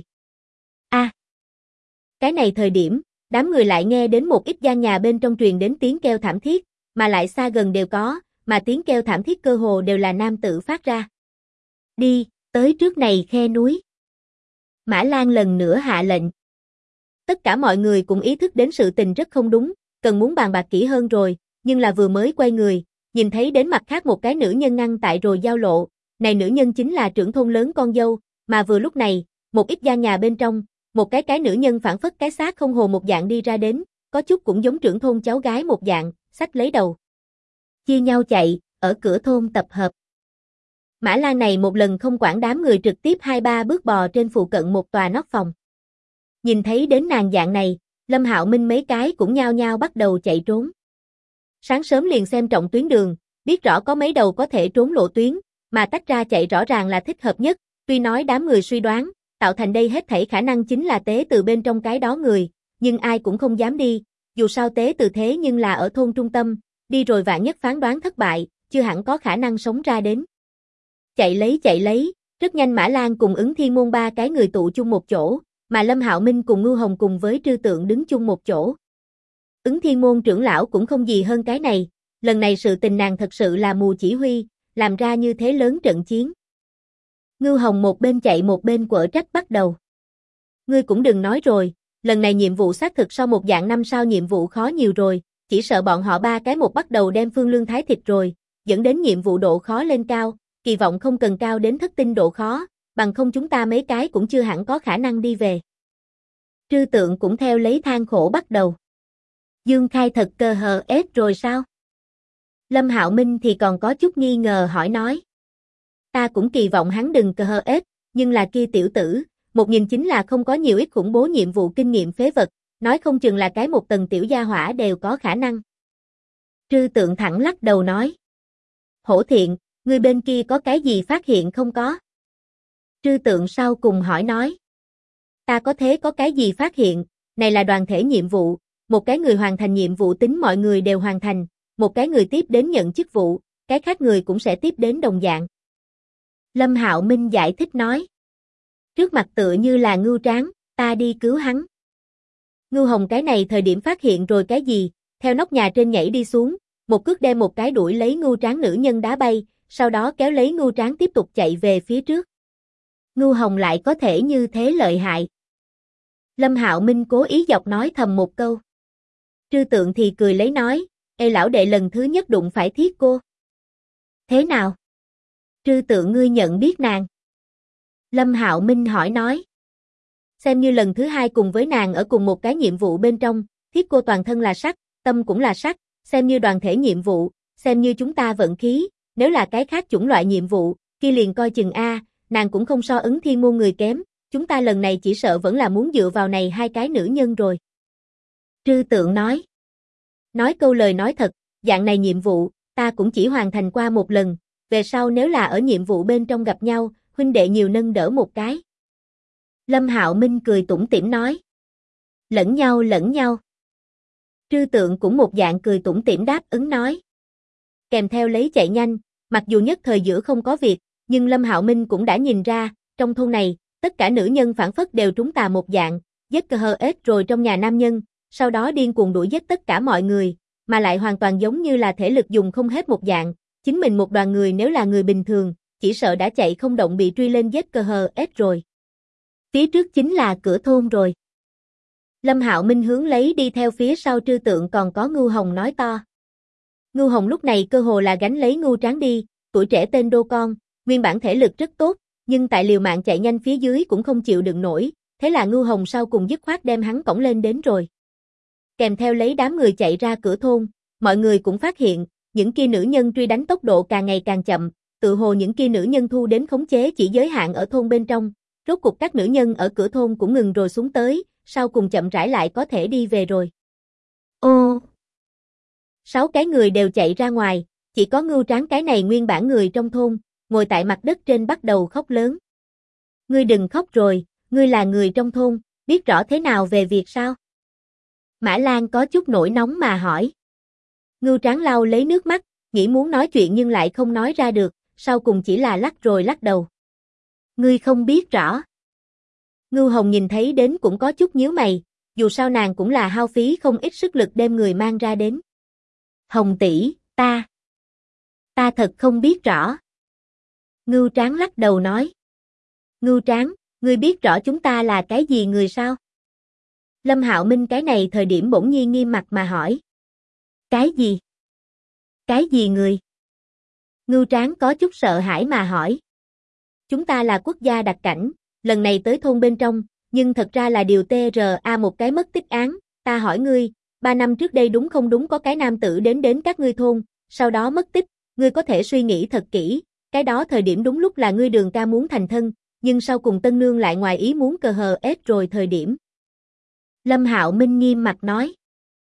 S1: Cái này thời điểm, đám người lại nghe đến một ít gian nhà bên trong truyền đến tiếng kêu thảm thiết, mà lại xa gần đều có, mà tiếng kêu thảm thiết cơ hồ đều là nam tử phát ra. Đi, tới trước này khe núi. Mã Lan lần nữa hạ lệnh. Tất cả mọi người cũng ý thức đến sự tình rất không đúng, cần muốn bàn bạc kỹ hơn rồi, nhưng là vừa mới quay người, nhìn thấy đến mặt khác một cái nữ nhân ngăn tại rồi giao lộ, này nữ nhân chính là trưởng thôn lớn con dâu, mà vừa lúc này, một ít gian nhà bên trong, một cái nữ nhân phản phất cái xác không hồ một dạng đi ra đến, có chút cũng giống trưởng thôn cháu gái một dạng, xách lấy đầu. Chia nhau chạy, ở cửa thôn tập hợp. Mã Lan này một lần không quản đám người trực tiếp 2-3 bước bò trên phụ cận một tòa nóc phòng. Nhìn thấy đến nàng dạng này, Lâm Hạo Minh mấy cái cũng nhao nhao bắt đầu chạy trốn. Sáng sớm liền xem trọng tuyến đường, biết rõ có mấy đầu có thể trốn lộ tuyến, mà tách ra chạy rõ ràng là thích hợp nhất, tuy nói đám người suy đoán, tạo thành đây hết thảy khả năng chính là tế từ bên trong cái đó người, nhưng ai cũng không dám đi, dù sao tế từ thế nhưng là ở thôn trung tâm, đi rồi vạn nhất phán đoán thất bại, chưa hẳn có khả năng sống ra đến. Chạy lấy, rất nhanh Mã Lan cùng Ứng Thiên Môn ba cái người tụ chung một chỗ, mà Lâm Hạo Minh cùng Ngưu Hồng cùng với Trư Tượng đứng chung một chỗ. Ứng Thiên Môn trưởng lão cũng không gì hơn cái này, lần này sự tình nàng thật sự là mù chỉ huy, làm ra như thế lớn trận chiến. Ngưu Hồng một bên chạy một bên quở trách bắt đầu. Ngươi cũng đừng nói rồi, lần này nhiệm vụ xác thực so một dạng năm sau nhiệm vụ khó nhiều rồi, chỉ sợ bọn họ ba cái một bắt đầu đem Phương Lương thái thịt rồi, dẫn đến nhiệm vụ độ khó lên cao, kỳ vọng không cần cao đến thất tinh độ khó, bằng không chúng ta mấy cái cũng chưa hẳn có khả năng đi về. Trư Tượng cũng theo lấy than khổ bắt đầu. Dương Khai thật cơ hờ ết rồi sao? Lâm Hạo Minh thì còn có chút nghi ngờ hỏi nói. Ta cũng kỳ vọng hắn đừng cơ hờ ết, nhưng là kia tiểu tử, một nhìn chính là không có nhiều ít khủng bố nhiệm vụ kinh nghiệm phế vật, nói không chừng là cái một tầng tiểu gia hỏa đều có khả năng. Trư Tượng thẳng lắc đầu nói. Hổ Thiện, người bên kia có cái gì phát hiện không có? Trư Tượng sau cùng hỏi nói. Ta có thế có cái gì phát hiện, này là đoàn thể nhiệm vụ, một cái người hoàn thành nhiệm vụ tính mọi người đều hoàn thành, một cái người tiếp đến nhận chức vụ, cái khác người cũng sẽ tiếp đến đồng dạng. Lâm Hạo Minh giải thích nói. Trước mặt tựa như là Ngưu Tráng, ta đi cứu hắn. Ngưu Hồng cái này thời điểm phát hiện rồi cái gì, theo nóc nhà trên nhảy đi xuống, một cước đem một cái đuổi lấy Ngưu Tráng nữ nhân đá bay, sau đó kéo lấy Ngưu Tráng tiếp tục chạy về phía trước. Ngưu Hồng lại có thể như thế lợi hại. Lâm Hạo Minh cố ý dọc nói thầm một câu. Trư Tượng thì cười lấy nói, ê lão đệ lần thứ nhất đụng phải Thiết cô. Thế nào? Trư Tượng ngươi nhận biết nàng. Lâm Hạo Minh hỏi nói. Xem như lần thứ hai cùng với nàng ở cùng một cái nhiệm vụ bên trong, Thiết cô toàn thân là sắt, tâm cũng là sắt, xem như đoàn thể nhiệm vụ, xem như chúng ta vận khí, nếu là cái khác chủng loại nhiệm vụ, kia liền coi chừng a, nàng cũng không so ứng thiên môn người kém, chúng ta lần này chỉ sợ vẫn là muốn dựa vào này hai cái nữ nhân rồi. Trư Tượng nói. Nói câu lời nói thật, dạng này nhiệm vụ, ta cũng chỉ hoàn thành qua một lần, về sau nếu là ở nhiệm vụ bên trong gặp nhau, huynh đệ nhiều nâng đỡ một cái. Lâm Hạo Minh cười tủm tỉm nói. Lẫn nhau lẫn nhau. Trư Tượng cũng một dạng cười tủm tỉm đáp ứng nói. Kèm theo lấy chạy nhanh, mặc dù nhất thời giữa không có việc, nhưng Lâm Hạo Minh cũng đã nhìn ra, trong thôn này, tất cả nữ nhân phản phất đều trúng tà một dạng, giết cơ hờ ết rồi trong nhà nam nhân, sau đó điên cuồng đuổi giết tất cả mọi người, mà lại hoàn toàn giống như là thể lực dùng không hết một dạng, chính mình một đoàn người nếu là người bình thường, chỉ sợ đã chạy không động bị truy lên giết cơ hờ ết rồi. Phía trước chính là cửa thôn rồi. Lâm Hạo Minh hướng lấy đi theo phía sau Trư Tượng còn có Ngưu Hồng nói to. Ngưu Hồng lúc này cơ hồ là gánh lấy Ngưu Tráng đi, tuổi trẻ tên đô con, nguyên bản thể lực rất tốt, nhưng tại liều mạng chạy nhanh phía dưới cũng không chịu đựng nổi, thế là Ngưu Hồng sau cùng dứt khoát đem hắn cõng lên đến rồi. Kèm theo lấy đám người chạy ra cửa thôn, mọi người cũng phát hiện, những kia nữ nhân truy đánh tốc độ càng ngày càng chậm, tự hồ những kia nữ nhân thu đến khống chế chỉ giới hạn ở thôn bên trong, rốt cục các nữ nhân ở cửa thôn cũng ngừng rồi xuống tới, sau cùng chậm rãi lại có thể đi về rồi. Ô! 6 cái người đều chạy ra ngoài, chỉ có Ngưu Tráng cái này nguyên bản người trong thôn, ngồi tại mặt đất trên bắt đầu khóc lớn. Ngươi đừng khóc rồi, ngươi là người trong thôn, biết rõ thế nào về việc sao? Mã Lan có chút nổi nóng mà hỏi. Ngưu Tráng lau lấy nước mắt, nghĩ muốn nói chuyện nhưng lại không nói ra được, sau cùng chỉ là lắc rồi lắc đầu. Ngươi không biết rõ. Ngưu Hồng nhìn thấy đến cũng có chút nhíu mày, dù sao nàng cũng là hao phí không ít sức lực đem người mang ra đến. Hồng tỷ, ta thật không biết rõ. Ngưu Tráng lắc đầu nói. Ngưu Tráng, ngươi biết rõ chúng ta là cái gì người sao? Lâm Hạo Minh cái này thời điểm bỗng nhiên nghiêm mặt mà hỏi. Cái gì? Cái gì người? Ngưu Tráng có chút sợ hãi mà hỏi. Chúng ta là quốc gia đặc cảnh, lần này tới thôn bên trong, nhưng thật ra là điều TRA một cái mất tích án, ta hỏi ngươi, 3 năm trước đây đúng không đúng có cái nam tử đến các ngươi thôn, sau đó mất tích, ngươi có thể suy nghĩ thật kỹ, cái đó thời điểm đúng lúc là ngươi Đường ca muốn thành thân, nhưng sau cùng tân nương lại ngoài ý muốn cơ hờ ết rồi thời điểm. Lâm Hạo Minh nghiêm mặt nói.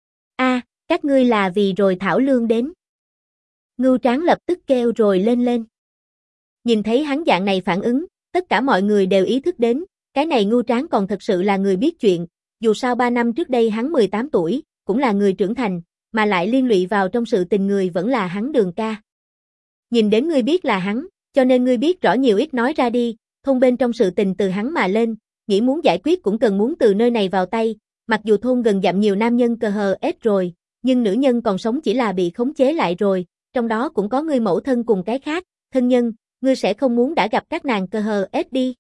S1: Các ngươi là vì rồi thảo lương đến. Ngưu Tráng lập tức kêu rồi lên. Nhìn thấy hắn dạng này phản ứng, tất cả mọi người đều ý thức đến, cái này Ngưu Tráng còn thật sự là người biết chuyện, dù sao 3 năm trước đây hắn 18 tuổi, cũng là người trưởng thành, mà lại liên lụy vào trong sự tình người vẫn là hắn Đường ca. Nhìn đến ngươi biết là hắn, cho nên ngươi biết rõ nhiều ít nói ra đi, thôn bên trong sự tình từ hắn mà lên, nghĩ muốn giải quyết cũng cần muốn từ nơi này vào tay, mặc dù thôn gần dặm nhiều nam nhân cơ hờ ết rồi, nhưng nữ nhân còn sống chỉ là bị khống chế lại rồi, trong đó cũng có ngươi mẫu thân cùng cái khác, thân nhân, ngươi sẽ không muốn đã gặp các nàng cơ hờ ết đi.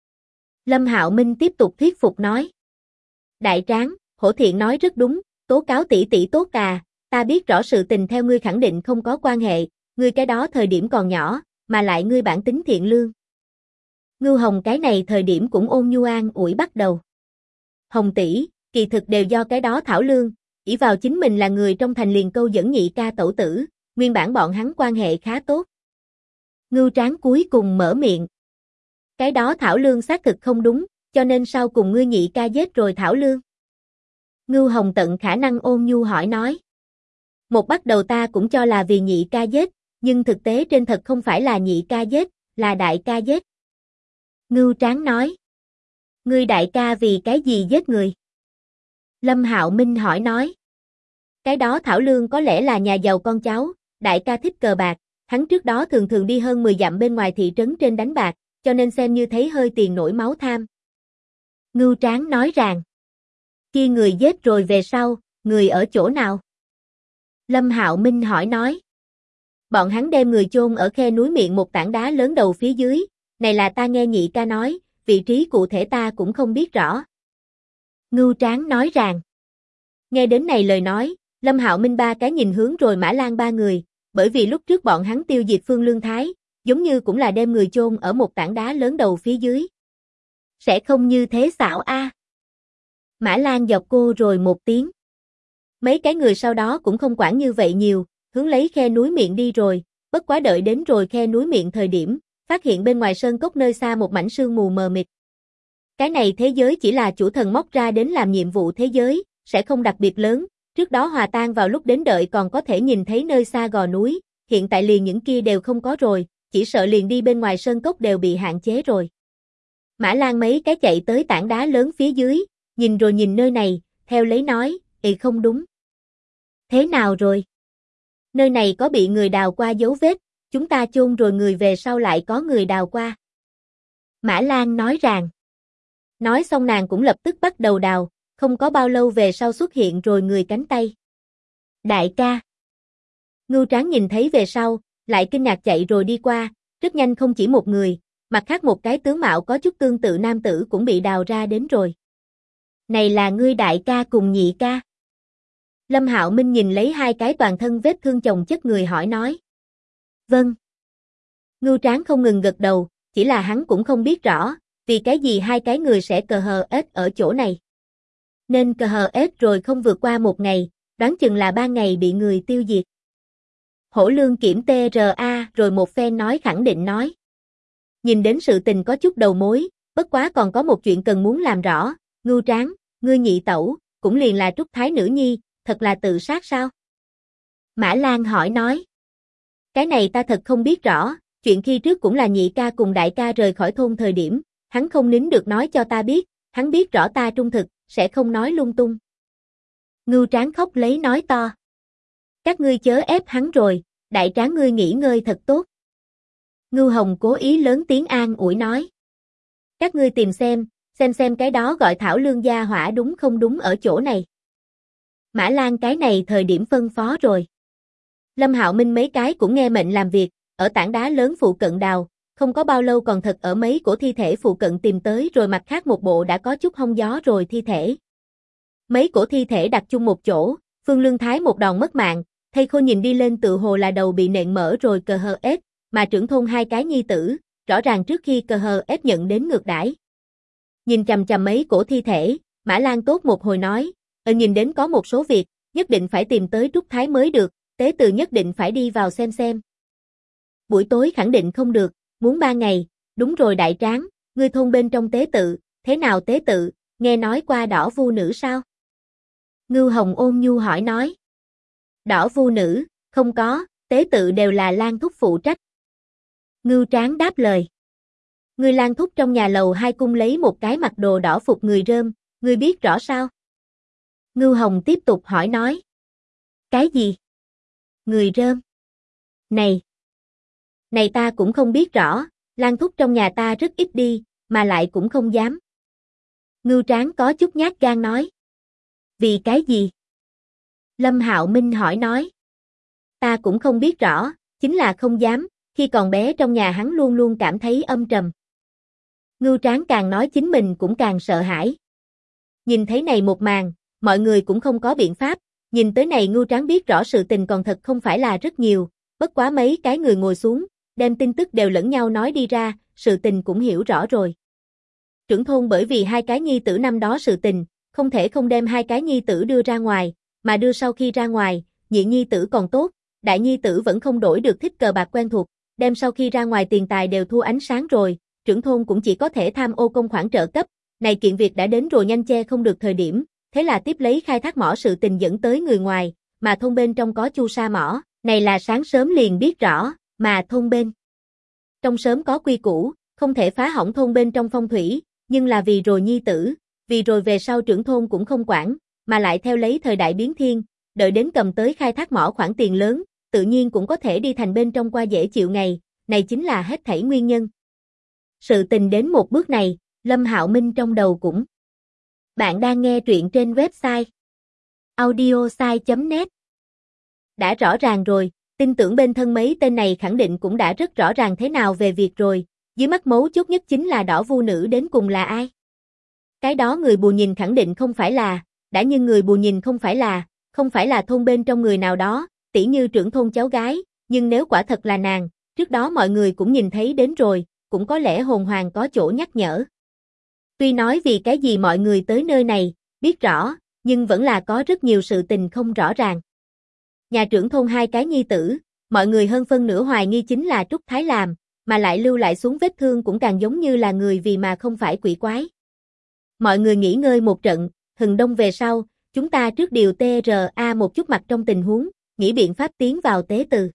S1: Lâm Hạo Minh tiếp tục thuyết phục nói. Đại Tráng, Hổ Thiện nói rất đúng, tố cáo tỷ tỷ tốt à, ta biết rõ sự tình theo ngươi khẳng định không có quan hệ, ngươi cái đó thời điểm còn nhỏ, mà lại ngươi bản tính thiện lương. Ngưu Hồng cái này thời điểm cũng ôn nhu an ủi bắt đầu. Hồng tỷ, kỳ thực đều do cái đó thảo lương, ỷ vào chính mình là người trong thành liền câu dẫn nhị ca tẩu tử, nguyên bản bọn hắn quan hệ khá tốt. Ngưu Tráng cuối cùng mở miệng. Cái đó Thảo Lương xác thực không đúng, cho nên sau cùng ngươi nhị ca giết rồi Thảo Lương. Ngưu Hồng tận khả năng ôn nhu hỏi nói. Một bắt đầu ta cũng cho là vì nhị ca giết, nhưng thực tế trên thật không phải là nhị ca giết, là đại ca giết. Ngưu Tráng nói. Ngươi đại ca vì cái gì giết người? Lâm Hạo Minh hỏi nói. Cái đó Thảo Lương có lẽ là nhà giàu con cháu, đại ca thích cờ bạc, hắn trước đó thường thường đi hơn 10 dặm bên ngoài thị trấn trên đánh bạc, cho nên xem như thấy hơi tiền nổi máu tham. Ngưu Tráng nói rằng. Kia người giết rồi về sau, người ở chỗ nào? Lâm Hạo Minh hỏi nói. Bọn hắn đem người chôn ở khe núi miệng một tảng đá lớn đầu phía dưới, này là ta nghe nhị ca nói, vị trí cụ thể ta cũng không biết rõ. Ngưu Tráng nói rằng. Nghe đến này lời nói, Lâm Hạo Minh ba cái nhìn hướng rồi Mã Lan ba người, bởi vì lúc trước bọn hắn tiêu diệt Phương Lương Thái, giống như cũng là đem người chôn ở một tảng đá lớn đầu phía dưới. Sẽ không như thế xảo a. Mã Lan dọc cô rồi một tiếng. Mấy cái người sau đó cũng không quản như vậy nhiều, hướng lấy khe núi miệng đi rồi, bất quá đợi đến rồi khe núi miệng thời điểm, phát hiện bên ngoài sơn cốc nơi xa một mảnh sương mù mờ mịt. Cái này thế giới chỉ là chủ thần móc ra đến làm nhiệm vụ thế giới, sẽ không đặc biệt lớn, trước đó hòa tan vào lúc đến đợi còn có thể nhìn thấy nơi xa gò núi, hiện tại liền những kia đều không có rồi, chỉ sợ liền đi bên ngoài sơn cốc đều bị hạn chế rồi. Mã Lan mấy cái chạy tới tảng đá lớn phía dưới, nhìn rồi nhìn nơi này, theo lấy nói, không đúng. Thế nào rồi? Nơi này có bị người đào qua dấu vết, chúng ta chôn rồi người về sau lại có người đào qua. Mã Lan nói rằng. Nói xong nàng cũng lập tức bắt đầu đào, không có bao lâu về sau xuất hiện rồi người cánh tay. Đại ca. Ngưu Tráng nhìn thấy về sau, lại kinh ngạc chạy rồi đi qua, rất nhanh không chỉ một người, mặt khác một cái tướng mạo có chút tương tự nam tử cũng bị đào ra đến rồi. Này là ngươi đại ca cùng nhị ca. Lâm Hạo Minh nhìn lấy hai cái toàn thân vết thương chồng chất người hỏi nói. Vâng. Ngưu Tráng không ngừng gật đầu, chỉ là hắn cũng không biết rõ, vì cái gì hai cái người sẽ cờ hờ ết ở chỗ này. Nên cờ hờ ết rồi không vượt qua một ngày, đoán chừng là 3 ngày bị người tiêu diệt. Hổ Lương kiểm TRA rồi một phen nói khẳng định nói. Nhìn đến sự tình có chút đầu mối, bất quá còn có một chuyện cần muốn làm rõ, Ngưu Tráng, ngươi nhị tẩu, cũng liền là Trúc Thái nữ nhi, thật là tự sát sao? Mã Lan hỏi nói. Cái này ta thật không biết rõ, chuyện khi trước cũng là nhị ca cùng đại ca rời khỏi thôn thời điểm, hắn không nín được nói cho ta biết, hắn biết rõ ta trung thực, sẽ không nói lung tung. Ngưu Tráng khóc lấy nói to. Các ngươi chớ ép hắn rồi, đại tráng ngươi nghỉ ngơi thật tốt. Ngưu Hồng cố ý lớn tiếng an ủi nói. Các ngươi tìm xem cái đó gọi Thảo Lương gia hỏa đúng không đúng ở chỗ này. Mã Lan cái này thời điểm phân phó rồi. Lâm Hạo Minh mấy cái cũng nghe mệnh làm việc, ở tảng đá lớn phụ cận đào, không có bao lâu còn thật ở mấy cổ thi thể phụ cận tìm tới rồi mặt khác một bộ đã có chút hong gió rồi thi thể. Mấy cổ thi thể đặt chung một chỗ, Phương Lương Thái một đòn mất mạng, thây khô nhìn đi lên tự hồ là đầu bị nện mở rồi cờ hờ ết, mà trưởng thôn hai cái nhi tử, rõ ràng trước khi cờ hờ ết nhận đến ngược đãi. Nhìn chằm chằm mấy cổ thi thể, Mã Lan tốt một hồi nói, nhìn đến có một số việc, nhất định phải tìm tới Trúc Thái mới được, tế tự nhất định phải đi vào xem. Buổi tối khẳng định không được, muốn 3 ngày, đúng rồi đại tráng, ngươi thôn bên trong tế tự, thế nào tế tự, nghe nói qua đỏ vu nữ sao? Ngưu Hồng ôn nhu hỏi nói. Đỏ vu nữ, không có, tế tự đều là Lan thúc phụ trách. Ngưu Tráng đáp lời. Ngươi Lan thúc trong nhà lầu 2 cung lấy một cái mặc đồ đỏ phục người rơm, ngươi biết rõ sao? Ngưu Hồng tiếp tục hỏi nói. Cái gì? Người rơm? Này ta cũng không biết rõ, Lan thúc trong nhà ta rất ít đi, mà lại cũng không dám. Ngưu Tráng có chút nhát gan nói. Vì cái gì? Lâm Hạo Minh hỏi nói. Ta cũng không biết rõ, chính là không dám, khi còn bé trong nhà hắn luôn luôn cảm thấy âm trầm. Ngưu Tráng càng nói chính mình cũng càng sợ hãi. Nhìn thấy này một màn, mọi người cũng không có biện pháp, nhìn tới này Ngưu Tráng biết rõ sự tình còn thật không phải là rất nhiều, bất quá mấy cái người ngồi xuống, đem tin tức đều lẫn nhau nói đi ra, sự tình cũng hiểu rõ rồi. Trưởng thôn bởi vì hai cái nhi tử năm đó sự tình, không thể không đem hai cái nhi tử đưa ra ngoài, mà đưa sau khi ra ngoài, nhị nhi tử còn tốt, đại nhi tử vẫn không đổi được thích cờ bạc quen thuộc, đem sau khi ra ngoài tiền tài đều thu ánh sáng rồi, trưởng thôn cũng chỉ có thể tham ô công khoản trợ cấp, này kiện việc đã đến rồi nhanh che không được thời điểm, thế là tiếp lấy khai thác mỏ sự tình dẫn tới người ngoài, mà thôn bên trong có chu sa mỏ, này là sáng sớm liền biết rõ, mà thôn bên trong sớm có quy củ, không thể phá hỏng thôn bên trong phong thủy, nhưng là vì rồi nhi tử, vì rồi về sau trưởng thôn cũng không quản, mà lại theo lấy thời đại biến thiên, đợi đến cầm tới khai thác mỏ khoản tiền lớn, tự nhiên cũng có thể đi thành bên trong qua dễ chịu ngày, này chính là hết thảy nguyên nhân. Sự tình đến một bước này, Lâm Hạo Minh trong đầu cũng. Bạn đang nghe truyện trên website audiosai.net. Đã rõ ràng rồi, tin tưởng bên thân mấy tên này khẳng định cũng đã rất rõ ràng thế nào về việc rồi, dưới mắt mấu chốt nhất chính là đỏ vu nữ đến cùng là ai. Cái đó người bù nhìn khẳng định không phải là, đã nhưng người bù nhìn không phải là thôn bên trong người nào đó, tỉ như trưởng thôn cháu gái, nhưng nếu quả thật là nàng, trước đó mọi người cũng nhìn thấy đến rồi, cũng có lẽ hồn hoàng có chỗ nhắc nhở. Tuy nói vì cái gì mọi người tới nơi này, biết rõ, nhưng vẫn là có rất nhiều sự tình không rõ ràng. Nhà trưởng thôn hai cái nhi tử, mọi người hơn phân nửa hoài nghi chính là Trúc Thái làm, mà lại lưu lại xuống vết thương cũng càng giống như là người vì mà không phải quỷ quái. Mọi người nghỉ ngơi một trận, hừng đông về sau, chúng ta trước điều TRA một chút mặt trong tình huống, nghĩ biện pháp tiến vào tế từ.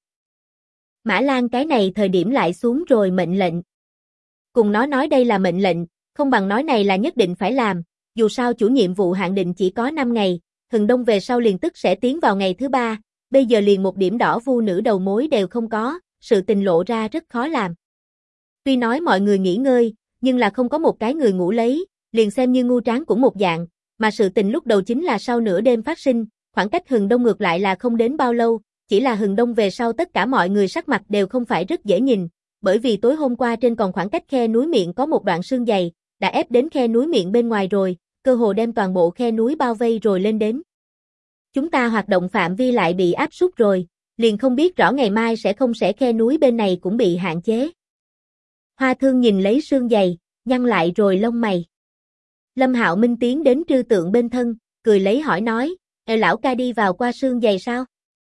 S1: Mã Lan cái này thời điểm lại xuống rồi mệnh lệnh. Cùng nó nói đây là mệnh lệnh, không bằng nói này là nhất định phải làm, dù sao chủ nhiệm vụ hạn định chỉ có 5 ngày, hừng đông về sau liền tức sẽ tiến vào ngày thứ 3, bây giờ liền một điểm đỏ vu nữ đầu mối đều không có, sự tình lộ ra rất khó làm. Tuy nói mọi người nghỉ ngơi, nhưng là không có một cái người ngủ lấy, liền xem như ngu tráng cũng một dạng, mà sự tình lúc đầu chính là sau nửa đêm phát sinh, khoảng cách hừng đông ngược lại là không đến bao lâu, chỉ là hừng đông về sau tất cả mọi người sắc mặt đều không phải rất dễ nhìn, bởi vì tối hôm qua trên còn khoảng cách khe núi miệng có một đoạn sương dày, đã ép đến khe núi miệng bên ngoài rồi, cơ hồ đem toàn bộ khe núi bao vây rồi lên đến. Chúng ta hoạt động phạm vi lại bị áp suất rồi, liền không biết rõ ngày mai sẽ không sẽ khe núi bên này cũng bị hạn chế. Hoa Thương nhìn lấy sương dày, nhăn lại rồi lông mày. Lâm Hạo Minh tiến đến Trư Tượng bên thân, cười lấy hỏi nói, lão ca đi vào qua sương dày sao?